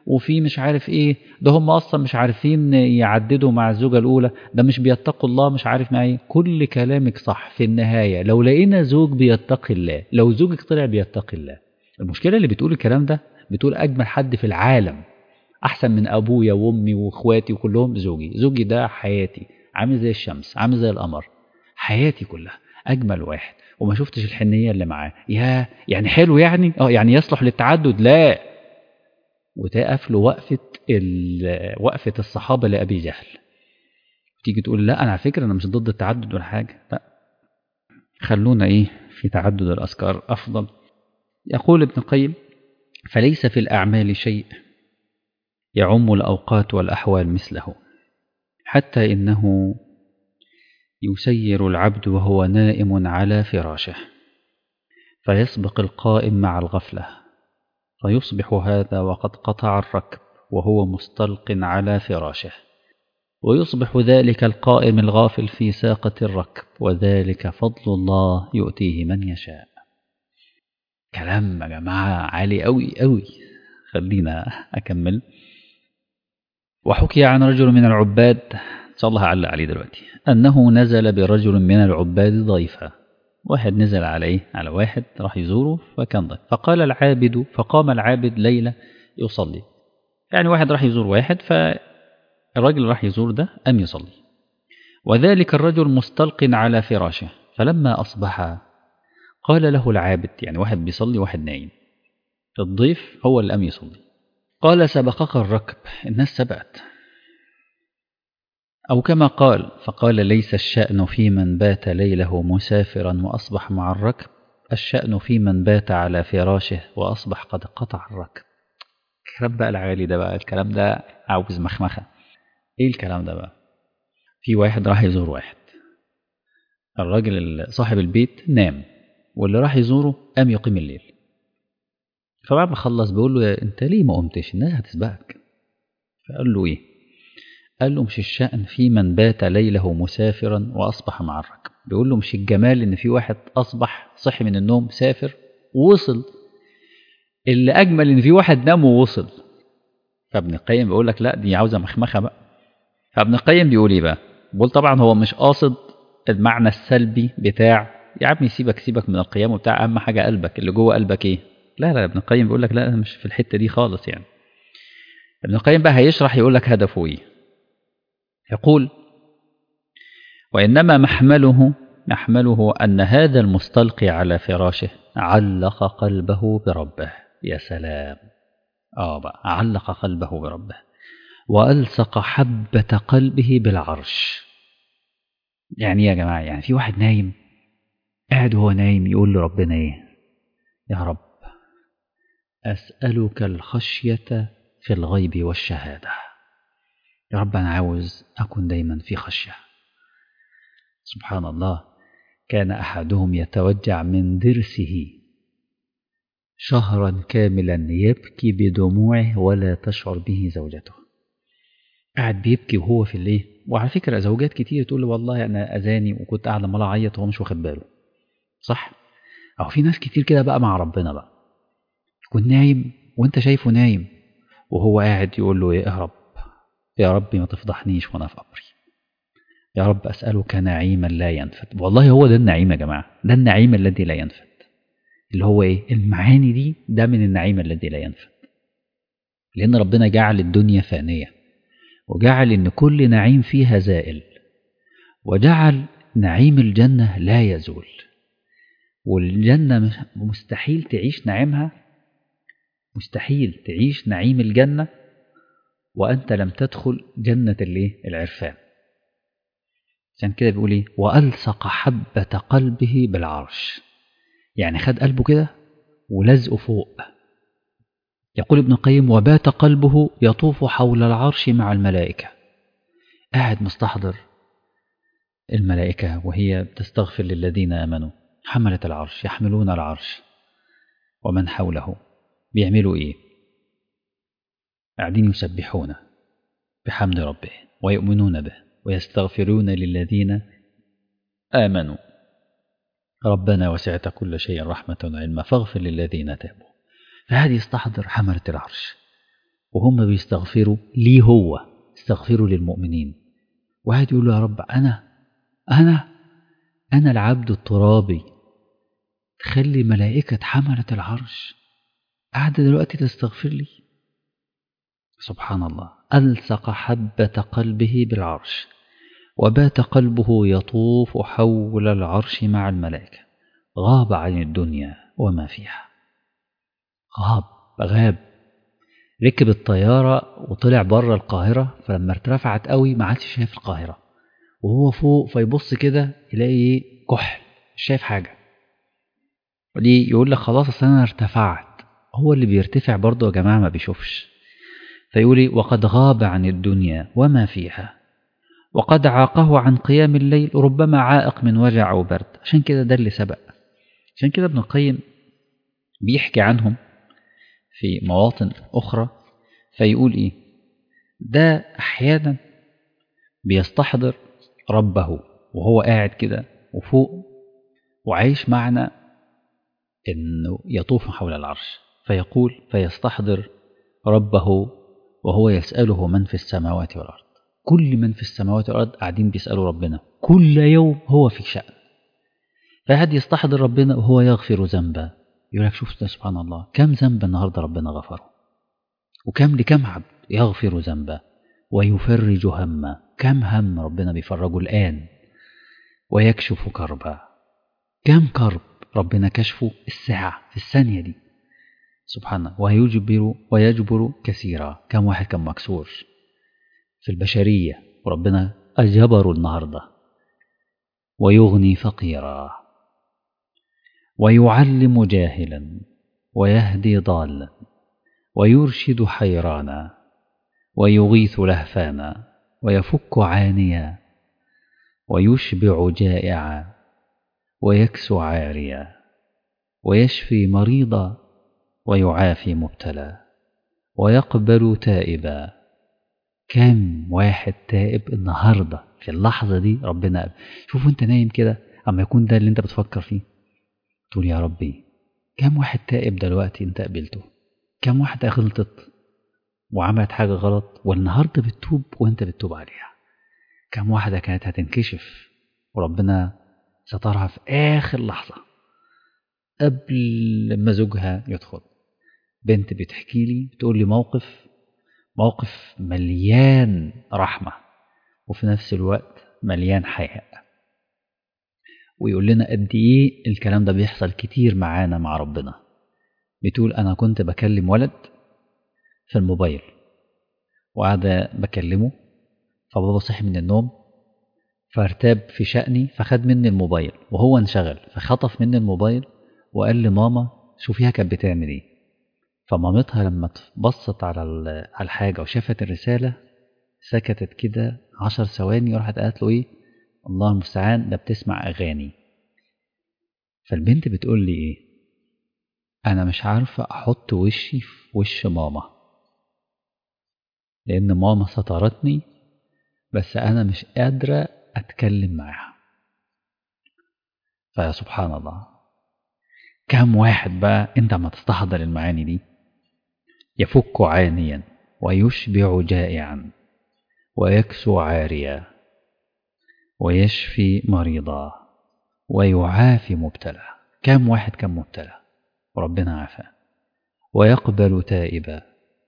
وفي مش عارف ايه، ده هم اصلا مش عارفين يعددوا مع الزوجة الاولى، ده مش بيتقوا الله، مش عارف مع ايه. كل كلامك صح في النهاية. لو لقينا زوج بيتقي الله، لو زوجك طلع بيتقي الله، المشكلة اللي بتقول الكلام ده بتقول اجمل حد في العالم، احسن من ابويا وامي واخواتي وكلهم زوجي. زوجي ده حياتي، عامل زي الشمس، عامل زي القمر، حياتي كلها، اجمل واحد، وما شفتش الحنية اللي معاه. يا يعني حلو يعني اه يعني يصلح للتعدد؟ لا. وتقف له وقفة وقفة الصحابة لأبي جهل. تيجي تقول لا أنا على فكرة أنا مش ضد التعدد ولا حاجة، لا، خلونا إيه في تعدد الأذكار أفضل. يقول ابن القيم: فليس في الأعمال شيء يعم الأوقات والأحوال مثله، حتى إنه يسير العبد وهو نائم على فراشه، فيسبق القائم مع الغفلة، فيصبح هذا وقد قطع الركب وهو مستلق على فراشه، ويصبح ذلك القائم الغافل في ساقة الركب، وذلك فضل الله يؤتيه من يشاء. كلام يا جماعة عالي أوي أوي. خلينا أكمل. وحكي عن رجل من العباد، إن شاء الله هعلق عليه دلوقتي، أنه نزل برجل من العباد ضيفا. واحد نزل عليه على واحد راح يزوره فكان ضيف، فقال العابد فقام العابد ليلة يصلي. يعني واحد راح يزور واحد، فالراجل راح يزور ده أم يصلي، وذلك الرجل مستلق على فراشه. فلما أصبح قال له العابد، يعني واحد بيصلي واحد نايم، الضيف هو اللي أم يصلي، قال سبقك الركب، الناس سبقت. أو كما قال، فقال ليس الشأن في من بات ليله مسافرا وأصبح مع الركب، الشأن في من بات على فراشه وأصبح قد قطع الركب. الكلام بقى العالي ده بقى، الكلام ده عاوز مخمخة. إيه الكلام ده بقى؟ في واحد راح يزور واحد، الراجل صاحب البيت نام، واللي راح يزوره قام يقيم الليل. فبعد ما خلص بيقول له انت ليه ما قمتش؟ الناس هتسبقك. فقال له ايه؟ قال له مش الشأن في من بات ليله مسافرا وأصبح مع الركب. بيقول له مش الجمال ان في واحد أصبح صحي من النوم سافر ووصل، اللي أجمل ان في واحد نام ووصل. فابن القيم بيقول لك لا دي عاوزة مخمخة بقى. فابن القيم بيقول ايه بقى؟ بيقول طبعا هو مش قاصد المعنى السلبي بتاع يا عمي سيبك سيبك من القيام وبتاع، اهم حاجه قلبك، اللي جوه قلبك ايه. لا لا، ابن القيم بيقول لك لا مش في الحته دي خالص. يعني ابن القيم بقى هيشرح يقول لك هدفه ايه. يقول: وانما محمله محمله ان هذا المستلقي على فراشه علق قلبه بربه. يا سلام. اه بقى علق قلبه بربه والصق حبه قلبه بالعرش. يعني يا جماعه، يعني في واحد نايم، قاعد وهو نايم يقول لربنا ايه؟ يا رب أسألك الخشية في الغيب والشهادة. يا رب أنا عاوز أكون دايما في خشية. سبحان الله. كان أحدهم يتوجع من ضرسه شهرا كاملا يبكي بدموعه ولا تشعر به زوجته. قاعد بيبكي وهو في الليل. وعلى فكرة زوجات كتير تقول له والله أنا أذاني وكنت قاعد عمال أعيط وهو مش واخد باله. صح؟ أو في ناس كتير كده بقى مع ربنا بقى، يكون نايم وأنت شايفه نايم وهو قاعد يقول له يا رب، يا رب ما تفضحنيش وأنا في قبري، يا رب أسألك نعيما لا ينفد. والله هو ده النعيم يا جماعة، ده النعيم الذي لا ينفد. اللي هو إيه؟ المعاني دي، ده من النعيم الذي لا ينفد. لأن ربنا جعل الدنيا فانية، وجعل إن كل نعيم فيها زائل، وجعل نعيم الجنة لا يزول. والجنة مستحيل تعيش نعيمها، مستحيل تعيش نعيم الجنة وأنت لم تدخل جنة الايه؟ العرفان. عشان كده بيقول ايه؟ وألصق حبة قلبه بالعرش، يعني خد قلبه كده ولزقه فوق. يقول ابن القيم: وبات قلبه يطوف حول العرش مع الملائكة. قاعد مستحضر الملائكة وهي بتستغفر للذين آمنوا، حملة العرش يحملون العرش ومن حوله بيعملوا ايه؟ قاعدين يسبحون بحمد ربه ويؤمنون به ويستغفرون للذين آمنوا ربنا وسعت كل شيء رحمة وعلما فاغفر للذين تابوا. فهذه يستحضر حملة العرش وهم بيستغفروا ليه هو، استغفروا للمؤمنين. واحد يقول له يا رب أنا أنا أنا العبد الترابي، تخلي ملائكة حملة العرش قاعدة دلوقتي تستغفر لي؟ سبحان الله. ألصق حبة قلبه بالعرش، وبات قلبه يطوف حول العرش مع الملائكة، غاب عن الدنيا وما فيها. غاب غاب ركب الطيارة وطلع بره القاهرة، فلما ارتفعت قوي ما عادش شايف القاهرة، وهو فوق فيبص كده يلاقي كحل، مش شايف حاجة. ليه؟ يقول لك خلاص أصل أنا ارتفعت. هو اللي بيرتفع برضه يا جماعة ما بيشوفش. فيقول وقد غاب عن الدنيا وما فيها، وقد عاقه عن قيام الليل ربما عائق من وجع أو برد. عشان كده ده اللي سبق. عشان كده ابن القيم بيحكي عنهم في مواطن أخرى، فيقول إيه؟ ده أحيانا بيستحضر ربه وهو قاعد كده وفوق وعايش معنا إنه يطوف حول العرش، فيقول فيستحضر ربه وهو يسأله من في السماوات والأرض. كل من في السماوات والأرض قاعدين بيسألوا ربنا، كل يوم هو في شأن. فقاعد يستحضر ربنا وهو يغفر ذنبا. يقول لك شوف ده سبحان الله، كم ذنب النهارده ربنا غفره، وكم لكم عبد يغفر ذنبا ويفرج هما، كم هم ربنا بيفرجه الآن، ويكشف كربا، كم كرب ربنا كشفه الساعة في الثانية دي سبحانه. ويجبر ويجبر كثيرا، كم واحد كان مكسور في البشرية وربنا أجبره النهاردة. ويغني فقيرا، ويعلم جاهلا، ويهدي ضالا، ويرشد حيرانا، ويغيث لهفانا، ويفك عانيا، ويشبع جائعا، ويكسو عاريا، ويشفي مريضا، ويعافي مبتلى، ويقبل تائبا. كم واحد تائب النهاردة في اللحظة دي ربنا قبل. شوفوا انت نايم كده اما يكون ده اللي انت بتفكر فيه، تقول يا ربي كم واحد تائب دلوقتي انت قبلته، كم واحدة غلطت وعملت حاجة غلط والنهاردة بتتوب وانت بتتوب عليها، كم واحدة كانت هتنكشف وربنا سترها في آخر لحظة قبل ما زوجها يدخل. بنت بتحكي لي بتقول لي موقف موقف مليان رحمة وفي نفس الوقت مليان حياء، ويقول لنا قد ايه الكلام ده بيحصل كتير معانا مع ربنا. بتقول انا كنت بكلم ولد في الموبايل وقاعدة بكلمه، فبابا صحي من النوم فارتاب في شأني فخد مني الموبايل وهو انشغل، فخطف مني الموبايل وقال لماما شوفيها كانت بتعمل ايه. فمامتها لما بصت على على الحاجة وشافت الرسالة سكتت كده عشر ثواني وراحت قالت له ايه، الله المستعان ده بتسمع أغاني. فالبنت بتقول لي ايه، انا مش عارفة احط وشي في وش ماما لان ماما سترتني، بس انا مش قادرة اتكلم معاها. فيا سبحان الله، كم واحد بقى انت ما تستحضر المعاني دي يفك عانيا، ويشبع جائعا، ويكسو عاريا، ويشفي مريضا، ويعافي مبتلى. كم واحد كان مبتلى وربنا عافاه، ويقبل تائبا،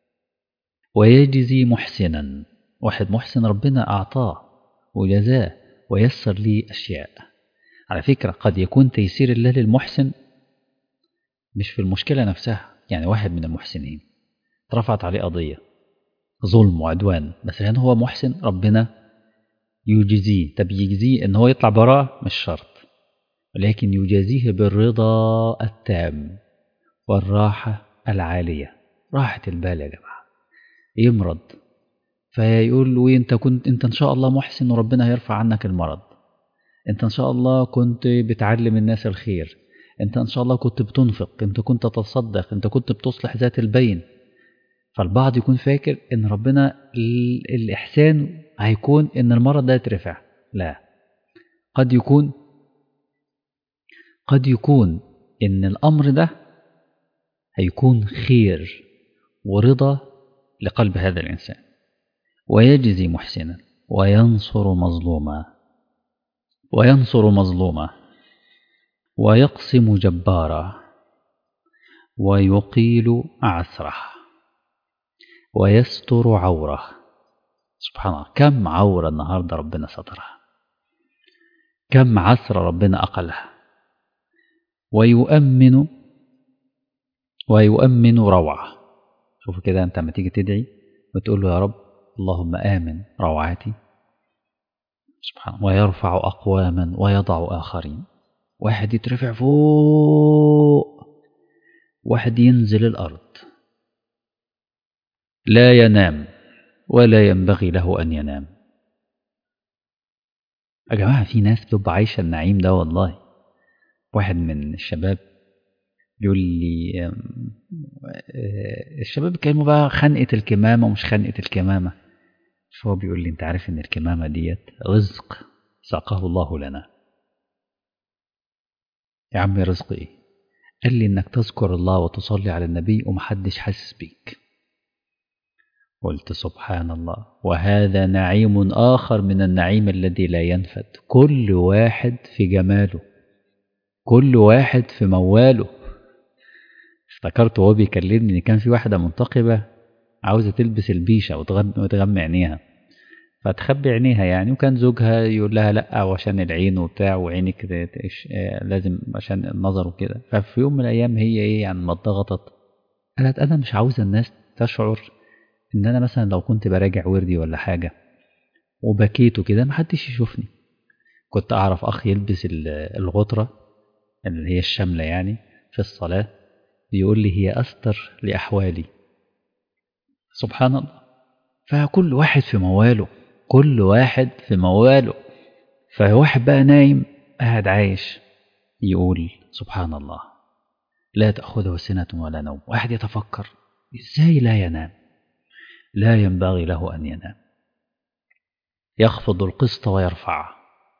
ويجزي محسنا. واحد محسن ربنا أعطاه وجزاه ويسر لي أشياء. على فكرة قد يكون تيسير الله للمحسن مش في المشكلة نفسها، يعني واحد من المحسنين رفعت عليه قضية ظلم وعدوان، بس لأنه هو محسن ربنا يجزيه. طب يجزيه إن هو يطلع براءة مش شرط، ولكن يجازيه بالرضا التام والراحة العالية، راحة البال يا جماعة. يمرض فيقول له انت كنت انت ان شاء الله محسن وربنا هيرفع عنك المرض، انت ان شاء الله كنت بتعلم الناس الخير، انت ان شاء الله كنت بتنفق، انت كنت تتصدق، انت كنت بتصلح ذات البين. فالبعض يكون فاكر ان ربنا الاحسان هيكون ان المرض ده يترفع. لا، قد يكون قد يكون ان الامر ده هيكون خير ورضا لقلب هذا الإنسان، ويجزي محسنا وينصر مظلوما وينصر مظلوما ويقسم جبارا ويقيل عثره ويستر عوره. سبحان الله، كم عورة النهاردة ربنا سترها، كم عثرة ربنا أقلها. ويؤمن ويؤمن روعة. شوف كده أنت لما تيجي تدعي وتقول له يا رب اللهم آمن روعاتي، سبحان الله، ويرفع أقواما ويضع آخرين. واحد يترفع فوق، واحد ينزل الأرض، لا ينام ولا ينبغي له أن ينام. يا جماعة في ناس بتبقى عايشة النعيم ده والله. واحد من الشباب بيقول لي الشباب كانوا بقى خنقة الكمامة ومش خنقة الكمامة، فهو بيقول لي انت عارف ان الكمامة ديت رزق ساقه الله لنا. يا عم رزق ايه؟ قال لي انك تذكر الله وتصلي على النبي ومحدش حاسس بيك. قلت سبحان الله، وهذا نعيم آخر من النعيم الذي لا ينفد. كل واحد في جماله، كل واحد في مواله. افتكرت وهو بيكلمني ان كان في واحدة منتقبة عاوزة تلبس البيشة وتغمي عينيها، فتخبي عينيها يعني، وكان زوجها يقول لها لا وعشان العين وبتاع، وعينك لازم عشان النظر وكده. ففي يوم من الايام هي ايه يعني ما ضغطت، قالت انا مش عاوزة الناس تشعر ان انا مثلا لو كنت براجع وردي ولا حاجة وبكيت وكده محدش يشوفني. كنت اعرف اخ يلبس الغطرة اللي هي الشاملة يعني في الصلاة، بيقول لي هي أستر لأحوالي. سبحان الله. فكل واحد في مواله، كل واحد في مواله. فواحد بقى نايم قاعد عايش يقول سبحان الله لا تأخذه سنة ولا نوم. واحد يتفكر إزاي لا ينام، لا ينبغي له أن ينام. يخفض القسط ويرفعه،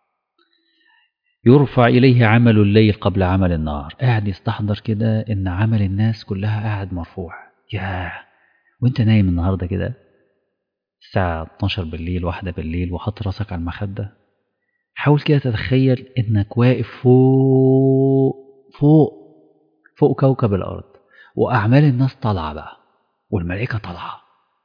يرفع إليه عمل الليل قبل عمل النهار. قاعد يستحضر كده إن عمل الناس كلها قاعد مرفوع. ياه، وانت نايم النهاردة كده الساعة اتناشر بالليل، واحدة بالليل، وحط راسك على المخدة، حاول كده تتخيل إنك واقف فوق فوق فوق كوكب الأرض، وأعمال الناس طالعة بقى، والملائكة طالعة،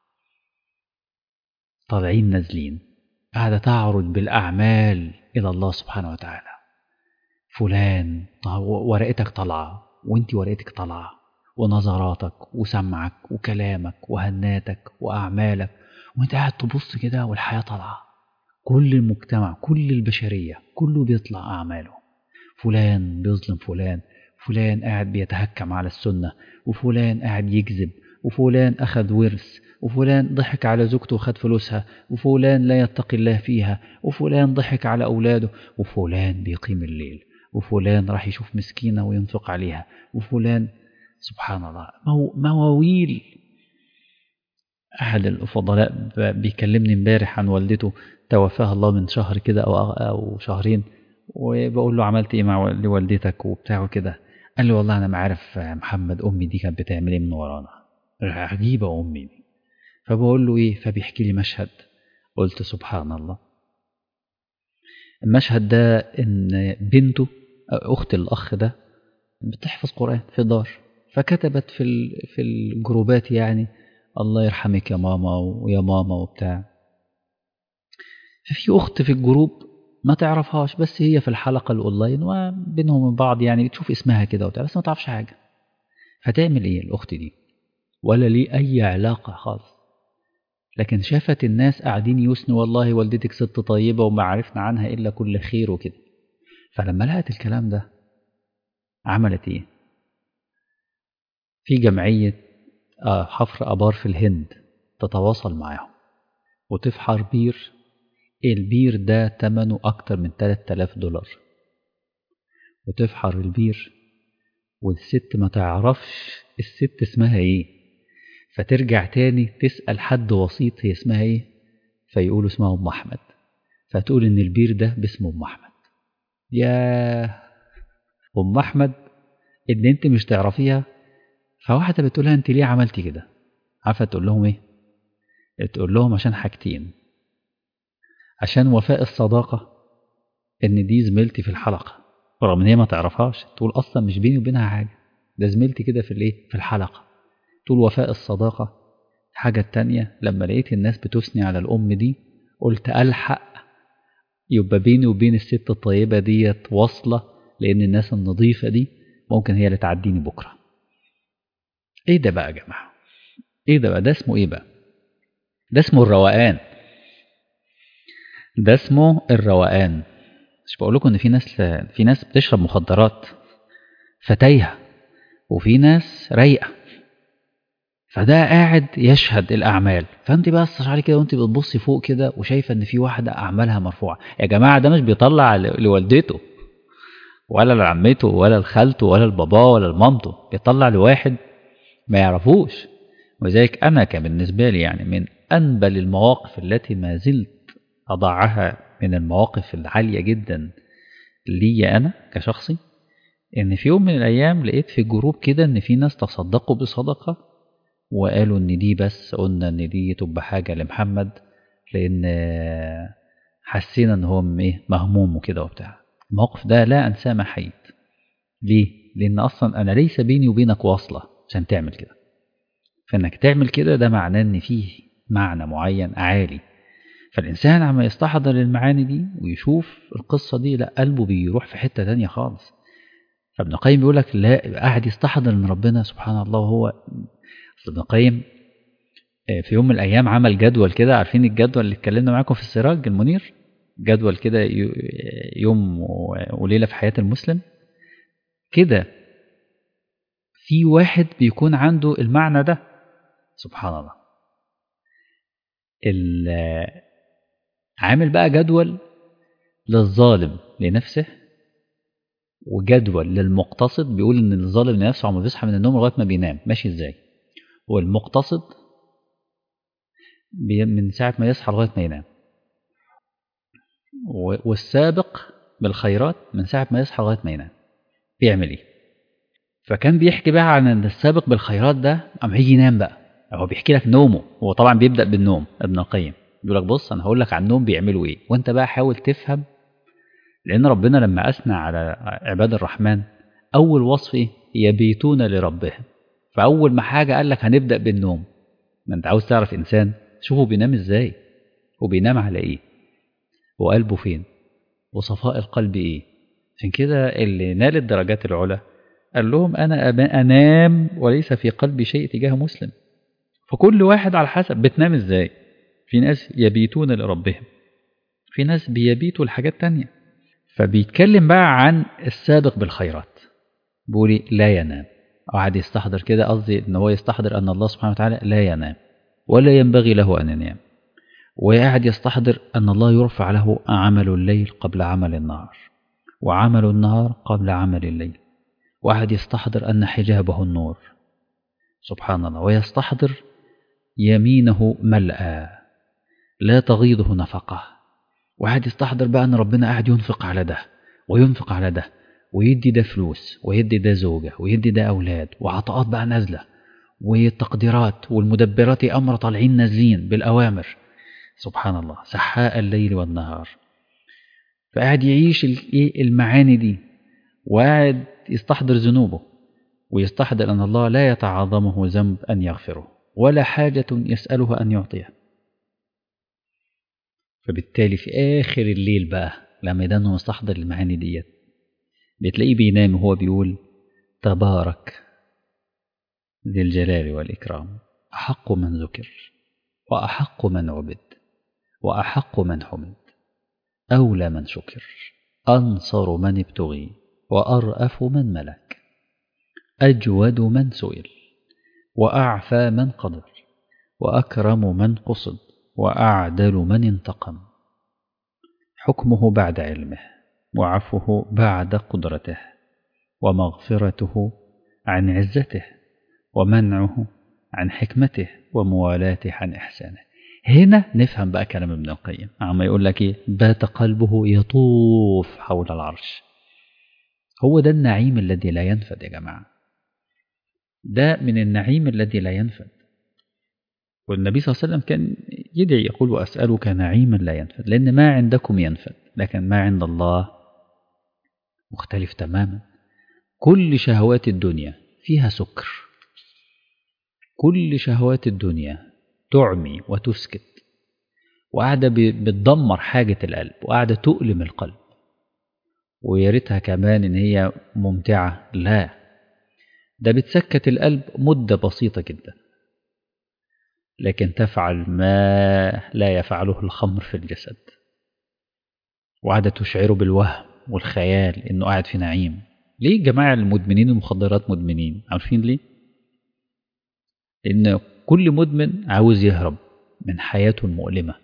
طالعين نازلين، قاعدة تعرض بالأعمال إلى الله سبحانه وتعالى. فلان ورقتك طالعة، وانت ورقتك طالعة، ونظراتك وسمعك وكلامك وهناتك وأعمالك، وانت قاعد تبص كده والحياة طالعة. كل المجتمع، كل البشرية، كله بيطلع أعماله. فلان بيظلم فلان، فلان قاعد بيتهكم على السنة، وفلان قاعد يكذب، وفلان أخذ ورث، وفلان ضحك على زوجته وخد فلوسها، وفلان لا يتقي الله فيها، وفلان ضحك على أولاده، وفلان بيقيم الليل، وفلان راح يشوف مسكينة وينفق عليها، وفلان سبحان الله مواويل. أحد الفضلاء بيكلمني امبارح عن والدته توفاها الله من شهر كده أو أو شهرين، وبقول له عملت إيه مع لوالدتك وبتاع كده. قال لي والله أنا ما عارف محمد أمي دي كانت بتعمل إيه من ورانا، عجيبة أمي دي. فبقول له إيه، فبيحكي لي مشهد. قلت سبحان الله. المشهد ده إن بنته أخت الأخ ده بتحفظ قرآن في دار، فكتبت في في الجروبات يعني الله يرحمك يا ماما ويا ماما وبتاع. ففي أخت في الجروب ما تعرفهاش، بس هي في الحلقة الأونلاين وبينهم من بعض يعني، تشوف اسمها كده وبتاع بس ما تعرفش حاجة. فتعمل إيه الأخت دي؟ ولا لي أي علاقة خالص، لكن شافت الناس قاعدين يثنوا والله والدتك ست طيبة وما عرفنا عنها إلا كل خير وكده. فلما لقت الكلام ده عملت إيه؟ في جمعية حفر أبار في الهند تتواصل معهم وتفحر بير. البير ده تمنه أكتر من ثلاثة آلاف دولار، وتفحر البير والست ما تعرفش الست اسمها ايه، فترجع تاني تسأل حد وسيط هي اسمها ايه، فيقولوا اسمها أم أحمد، فتقول إن البير ده باسم أم أحمد. يا أم أحمد إن أنت مش تعرفيها. فواحدة بتقولها أنت ليه عملتي كده؟ عارفة تقول لهم إيه؟ تقول لهم عشان حاجتين، عشان وفاء الصداقة، إن دي زميلتي في الحلقة رغم إن هي ما تعرفهاش، تقول أصلا مش بيني وبينها حاجة، ده زميلتي كده في الإيه في الحلقة، تقول وفاء الصداقة. الحاجة التانية لما لقيت الناس بتثني على الأم دي قلت ألحق يبقى بيني وبين الست الطيبة ديت واصلة، لأن الناس النظيفة دي ممكن هي اللي تعديني بكرة. إيه ده بقى يا جماعة؟ إيه ده بقى؟ ده اسمه إيه بقى؟ ده اسمه الروقان. ده اسمه الروقان. مش بقول لكم إن في ناس في ناس بتشرب مخدرات فتايهة، وفي ناس رايقة، فده قاعد يشهد الأعمال، فأنت بقى استشعري كده وأنت بتبصي فوق كده وشايفة إن في واحدة أعمالها مرفوعة. يا جماعة ده مش بيطلع لوالدته ولا لعمته ولا لخالته ولا لباباه ولا لمامته، بيطلع لواحد ما يعرفوش. وذلك أنا كان بالنسبة لي يعني من أنبل المواقف التي ما زلت أضعها من المواقف العالية جدا لي أنا كشخصي، إن في يوم من الأيام لقيت في جروب كده إن في ناس تصدقوا بصدقة وقالوا إن دي، بس قلنا إن دي تبقى حاجة لمحمد لأن حسينا إن هو إيه مهموم وكده وبتاع. الموقف ده لا أنساه ما حييت. ليه؟ لأن أصلا أنا ليس بيني وبينك واصلة عشان تعمل كده، فإنك تعمل كده ده معناه إن فيه معنى معين عالي. فالإنسان عما يستحضر المعاني دي ويشوف القصة دي لا قلبه بيروح في حتة تانية خالص. فابن القيم بيقول لك لا، قاعد يستحضر من ربنا سبحان الله. وهو ابن القيم في يوم من الأيام عمل جدول كده، عارفين الجدول اللي اتكلمنا معاكم في السراج المنير، جدول كده يوم وليلة في حياة المسلم كده، في واحد بيكون عنده المعنى ده سبحان الله. عامل بقى جدول للظالم لنفسه وجدول للمقتصد. بيقول ان الظالم لنفسه عم بيصحى من النوم لغايه ما بينام ماشي ازاي، والمقتصد من ساعه ما يصحى لغايه ما ينام، والسابق بالخيرات من ساعه ما يصحى لغايه ما ينام بيعمل ايه. فكان بيحكي بقى عن ان السابق بالخيرات ده اما يجي ينام بقى، هو بيحكي لك نومه، هو طبعا بيبدا بالنوم ابن القيم بيقول لك بص انا هقول لك عن النوم بيعملوا ايه، وانت بقى حاول تفهم. لأن ربنا لما أثنى على عباد الرحمن أول وصف إيه؟ يبيتون لربهم. فأول ما حاجة قال لك هنبدأ بالنوم. ما أنت عاوز تعرف إنسان شوفه بينام إزاي، وبينام على إيه، وقلبه فين، وصفاء القلب إيه. عشان كده اللي نال الدرجات العلى قال لهم أنا أنام وليس في قلبي شيء تجاه مسلم. فكل واحد على حسب بتنام إزاي. في ناس يبيتون لربهم، في ناس بيبيتوا لحاجات تانية. فبيتكلم بقى عن السابق بالخيرات، بيقولي لا ينام. قعد يستحضر كده، قصدي ان هو يستحضر ان الله سبحانه وتعالى لا ينام ولا ينبغي له ان ينام، وقاعد يستحضر ان الله يرفع له عمل الليل قبل عمل النهار، وعمل النهار قبل عمل الليل، وقعد يستحضر ان حجابه النور سبحان الله، ويستحضر يمينه ملأى لا تغيضه نفقه، وقعد يستحضر بقى ان ربنا قاعد ينفق على ده وينفق على ده، ويدي ده فلوس ويدي ده زوجة ويدي ده أولاد، وعطاءات بقى نازلة، والتقديرات والمدبرات أمر طالعين نازلين بالأوامر سبحان الله، سحاء الليل والنهار. فقاعد يعيش المعاني دي، وقاعد يستحضر ذنوبه، ويستحضر أن الله لا يتعاظمه ذنب أن يغفره ولا حاجة يسأله أن يعطيه. فبالتالي في آخر الليل بقى لما يدانه مستحضر المعاني ديت بتلاقيه بينام وهو بيقول تبارك ذي الجلال والإكرام أحق من ذكر وأحق من عبد وأحق من حمد أولى من شكر أنصر من ابتغي وأرأف من ملك أجود من سئل وأعفى من قدر وأكرم من قصد وأعدل من انتقم حكمه بعد علمه وعفوه بعد قدرته ومغفرته عن عزته ومنعه عن حكمته وموالاته عن إحسانه. هنا نفهم بقى كلام ابن القيم عما يقول لك إيه بات قلبه يطوف حول العرش. هو ده النعيم الذي لا ينفد يا جماعة، ده من النعيم الذي لا ينفد. والنبي صلى الله عليه وسلم كان يدعي يقول وأسألك نعيما لا ينفد، لأن ما عندكم ينفد، لكن ما عند الله مختلف تماما. كل شهوات الدنيا فيها سكر، كل شهوات الدنيا تعمي وتسكت، وقاعدة بتدمر حاجة القلب، وقاعدة تؤلم القلب، ويا ريتها كمان إن هي ممتعة. لا، ده بتسكت القلب مدة بسيطة جدا، لكن تفعل ما لا يفعله الخمر في الجسد، وقاعدة تشعره بالوهم والخيال إنه قاعد في نعيم. ليه جماعة المدمنين المخدرات مدمنين؟ عارفين ليه؟ لأن كل مدمن عاوز يهرب من حياته المؤلمة،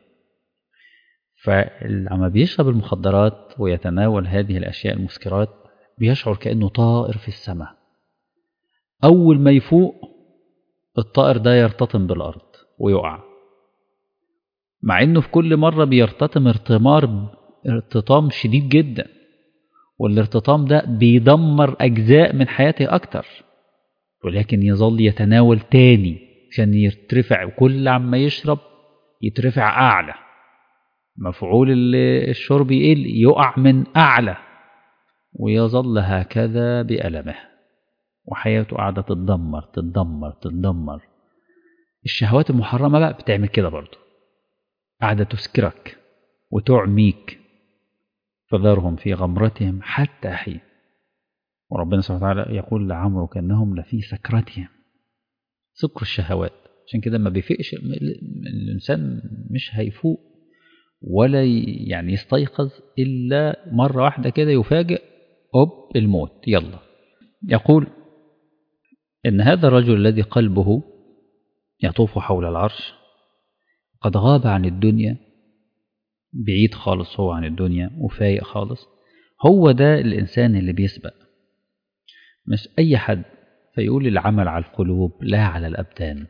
فلما بيشرب المخدرات ويتناول هذه الأشياء المسكرات بيشعر كأنه طائر في السماء. أول ما يفوق الطائر ده يرتطم بالأرض ويقع، مع إنه في كل مرة بيرتطم ارتمار ارتطام شديد جدا، والارتطام ده بيدمر أجزاء من حياته أكتر، ولكن يظل يتناول تاني عشان يرتفع، وكل عما يشرب يترفع أعلى، مفعول الشرب يقل، يقع من أعلى، ويظل هكذا بألمه، وحياته قاعدة تتدمر تتدمر تتدمر. الشهوات المحرمة بقى بتعمل كده برضو، قاعدة تسكرك وتعميك، فذرهم في غمرتهم حتى حين. وربنا سبحانه وتعالى يقول لعمرك أنهم لفي سكرتهم، سكر الشهوات. عشان كده ما بيفقش الإنسان، مش هيفوق ولا يعني يستيقظ إلا مرة واحدة كده يفاجئ أوب الموت يلا. يقول إن هذا الرجل الذي قلبه يطوف حول العرش قد غاب عن الدنيا، بعيد خالص هو عن الدنيا وفايق خالص، هو ده الإنسان اللي بيسبق، مش أي حد. فيقول العمل على القلوب لا على الأبدان،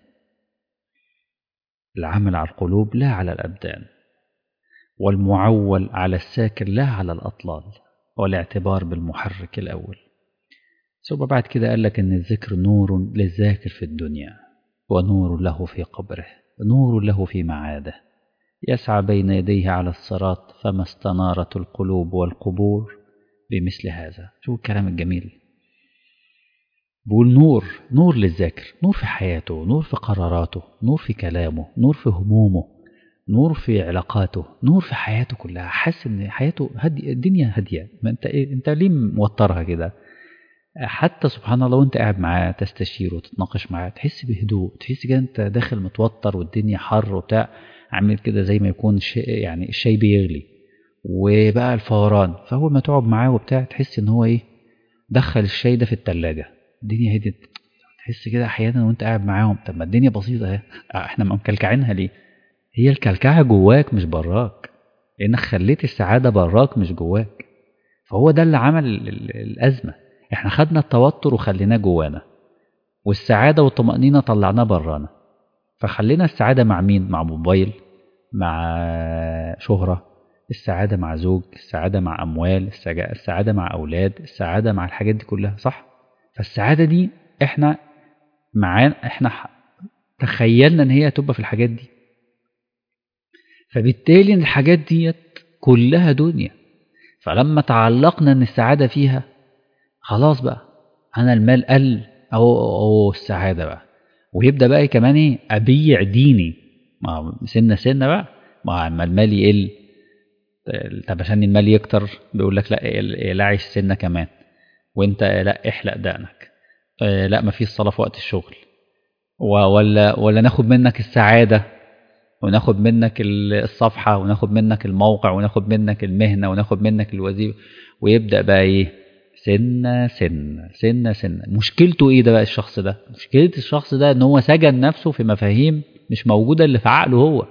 العمل على القلوب لا على الأبدان، والمعول على الساكن لا على الأطلال، والاعتبار بالمحرك الأول. ثم بعد كده قال لك إن الذكر نور للذاكر في الدنيا، ونور له في قبره، نور له في معاده، يسعى بين يديه على الصراط، فما استنارت القلوب والقبور بمثل هذا. شو الكلام الجميل، بقول نور، نور للذاكر، نور في حياته، نور في قراراته، نور في كلامه، نور في همومه، نور في علاقاته، نور في حياته كلها. حاسس ان حياته هدي، الدنيا هاديه، ما انت ايه، انت ليه موترها كده؟ حتى سبحان الله وانت قاعد معاه تستشيره وتتناقش معاه تحس بهدوء، تحس كده انت داخل متوتر والدنيا حر وبتاع، عامل كده زي ما يكون شيء يعني الشاي بيغلي وبقى الفوران، فاول ما تقعد معاه وبتاع تحس ان هو ايه، دخل الشاي ده في التلاجة، الدنيا هدت. تحس كده احيانا وانت قاعد معاهم، طب ما الدنيا بسيطه اهي، احنا مكلكعينها ليه؟ هي الكلكعه جواك مش براك، لانك خليت السعاده براك مش جواك. فهو ده اللي عمل الازمه، احنا خدنا التوتر وخليناه جوانا، والسعاده والطمانينه طلعناه برانا. فخلينا السعاده مع مين؟ مع موبايل، مع شهره، السعاده مع زوج، السعاده مع اموال، السعاده مع اولاد، السعاده مع الحاجات دي كلها، صح؟ فالسعاده دي احنا معانا، احنا تخيلنا ان هي تبقى في الحاجات دي، فبالتالي الحاجات دي كلها دنيا. فلما تعلقنا ان السعاده فيها، خلاص بقى انا المال قل او او السعاده بقى، ويبدا بقى كمان ايه، ابيع ديني، ما سنه سنه بقى، ما اما المال يقل، طب عشان المال يكتر بيقول لك لا لاعي السنه كمان، وانت لا احلق دقنك، لا ما فيش صلاه في وقت الشغل، ولا ولا ناخد منك السعاده، وناخد منك الصفحه، وناخد منك الموقع، وناخد منك المهنه، وناخد منك الوظيفه، ويبدا بقى ايه، سنة سنة سنة سنة. مشكلته ايه ده بقى الشخص ده؟ مشكلة الشخص ده ان هو سجن نفسه في مفاهيم مش موجودة اللي في عقله هو.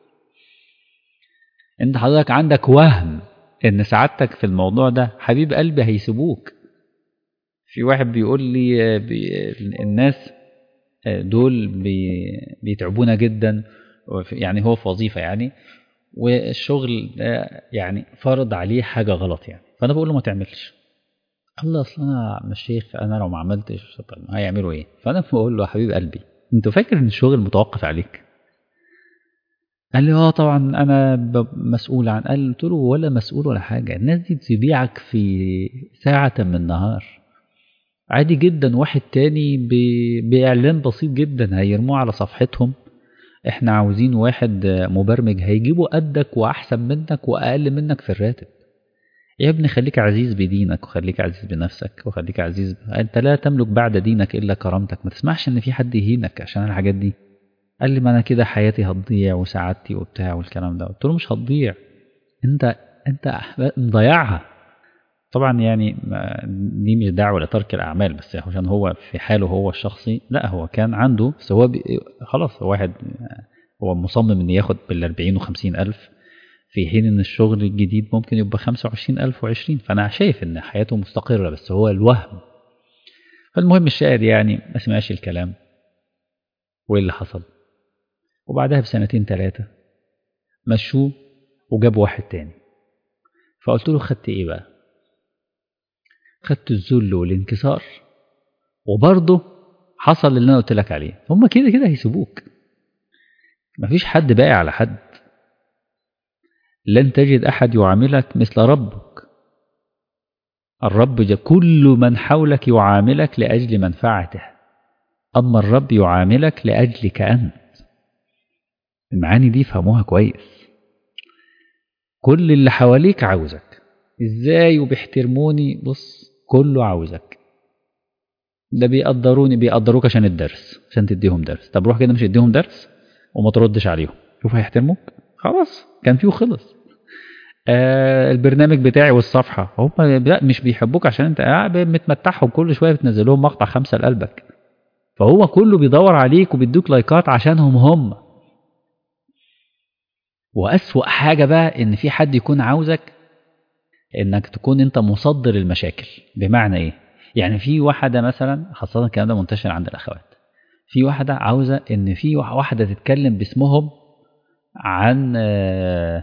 انت حضرتك عندك وهم ان سعادتك في الموضوع ده، حبيب قلبي هيسيبوك. في واحد بيقول لي بي الناس دول بي بيتعبونا جدا، يعني هو في وظيفة يعني، والشغل يعني فرض عليه حاجة غلط يعني، فانا بقول له ما تعملش. الله، اصل انا مش شيخ، انا لو ما عملتش طب هيعملوا ايه؟ فانا بقول له يا حبيب قلبي، انت فاكر ان الشغل متوقف عليك؟ قال لي اه طبعا انا مسؤول عن. قلت له ولا مسؤول ولا حاجه، الناس دي تبيعك في ساعه من النهار عادي جدا. واحد تاني ب... باعلان بسيط جدا هيرموه على صفحتهم، احنا عاوزين واحد مبرمج، هيجيبوا قدك واحسن منك واقل منك في الراتب. يا ابني خليك عزيز بدينك وخليك عزيز بنفسك وخليك عزيز ب... انت لا تملك بعد دينك الا كرامتك، ما تسمعش ان في حد يهينك عشان الحاجات دي. قال لي ما انا كده حياتي هتضيع وسعادتي وبتاع والكلام ده. قلت له مش هتضيع، انت انت مضيعها. طبعا يعني دي مش دعوه لترك الاعمال، بس عشان هو في حاله هو الشخصي، لا هو كان عنده، بس هو بي خلاص هو واحد هو مصمم ان ياخد بالاربعين وخمسين الف، في حين ان الشغل الجديد ممكن يبقى خمسة وعشرين الف وعشرين. فانا شايف ان حياته مستقره، بس هو الوهم. فالمهم الشاهد يعني ما سمعش الكلام. وايه اللي حصل؟ وبعدها بسنتين ثلاثه مشوه وجاب واحد تاني. فقلت له خدت ايه بقى؟ خدت الذل والانكسار، وبرضه حصل اللي انا قلت لك عليه. هما كده كده هيسيبوك، مفيش حد باقي على حد. لن تجد احد يعاملك مثل ربك. الرب جا كل من حولك يعاملك لاجل منفعته، اما الرب يعاملك لاجلك انت. المعاني دي فهموها كويس. كل اللي حواليك عاوزك ازاي وبيحترموني، بص كله عاوزك. ده بيقدروني، بيقدروك عشان الدرس، عشان تديهم درس. طب روح كده مش تديهم درس وما تردش عليهم، شوف هيحترموك. خلاص كان فيه وخلص. آه البرنامج بتاعي والصفحة، هم مش بيحبوك عشان انت قاعد متمتعهم، كل شوية بتنزل لهم مقطع خمسة لقلبك. فهو كله بيدور عليك وبيدوك لايكات عشانهم هم. وأسوأ حاجة بقى ان في حد يكون عاوزك انك تكون انت مصدر المشاكل. بمعنى ايه؟ يعني في واحدة مثلا، خاصة الكلام ده منتشر عند الأخوات، في واحدة عاوزة ان في واحدة تتكلم باسمهم عن آه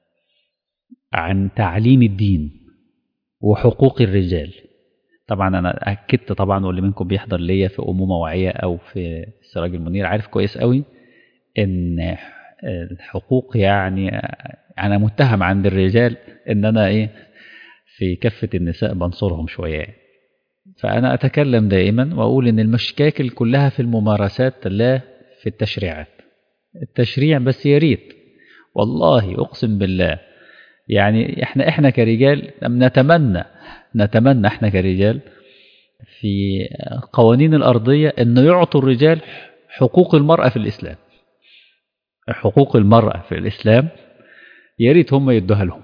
عن تعليم الدين وحقوق الرجال. طبعا انا اكدت طبعا، واللي منكم بيحضر ليا في امومه واعيه او في السراج المنير عارف كويس قوي ان الحقوق يعني انا متهم عند الرجال ان انا ايه في كفه النساء بنصرهم شويه. فانا اتكلم دائما واقول ان المشاكل كلها في الممارسات لا في التشريعات. التشريع بس يا ريت والله اقسم بالله، يعني احنا احنا كرجال نتمنى نتمنى احنا كرجال في قوانين الأرضية أنه يعطوا الرجال حقوق المرأة في الإسلام. حقوق المرأة في الإسلام يا ريت هم يدوها لهم.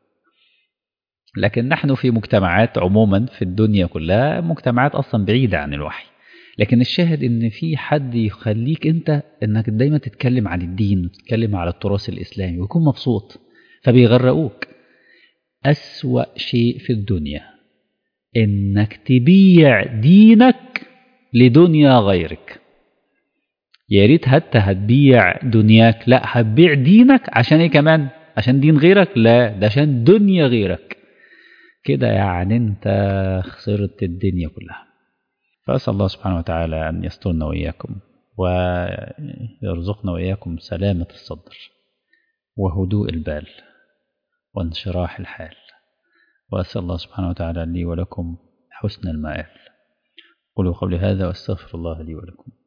لكن نحن في مجتمعات عموما في الدنيا كلها مجتمعات أصلا بعيدة عن الوحي. لكن الشاهد ان في حد يخليك انت انك دايما تتكلم عن الدين وتتكلم على التراث الإسلامي ويكون مبسوط، فبيغرقوك. أسوأ شيء في الدنيا انك تبيع دينك لدنيا غيرك. يا ريت حتى هتبيع دنياك، لا هتبيع دينك عشان ايه كمان؟ عشان دين غيرك؟ لا ده عشان دنيا غيرك. كده يعني انت خسرت الدنيا كلها. فأسأل الله سبحانه وتعالى أن يسترنا وإياكم ويرزقنا وإياكم سلامة الصدر وهدوء البال وانشراح الحال. وأسأل الله سبحانه وتعالى لي ولكم حسن المآل. قولوا قولي هذا واستغفر الله لي ولكم.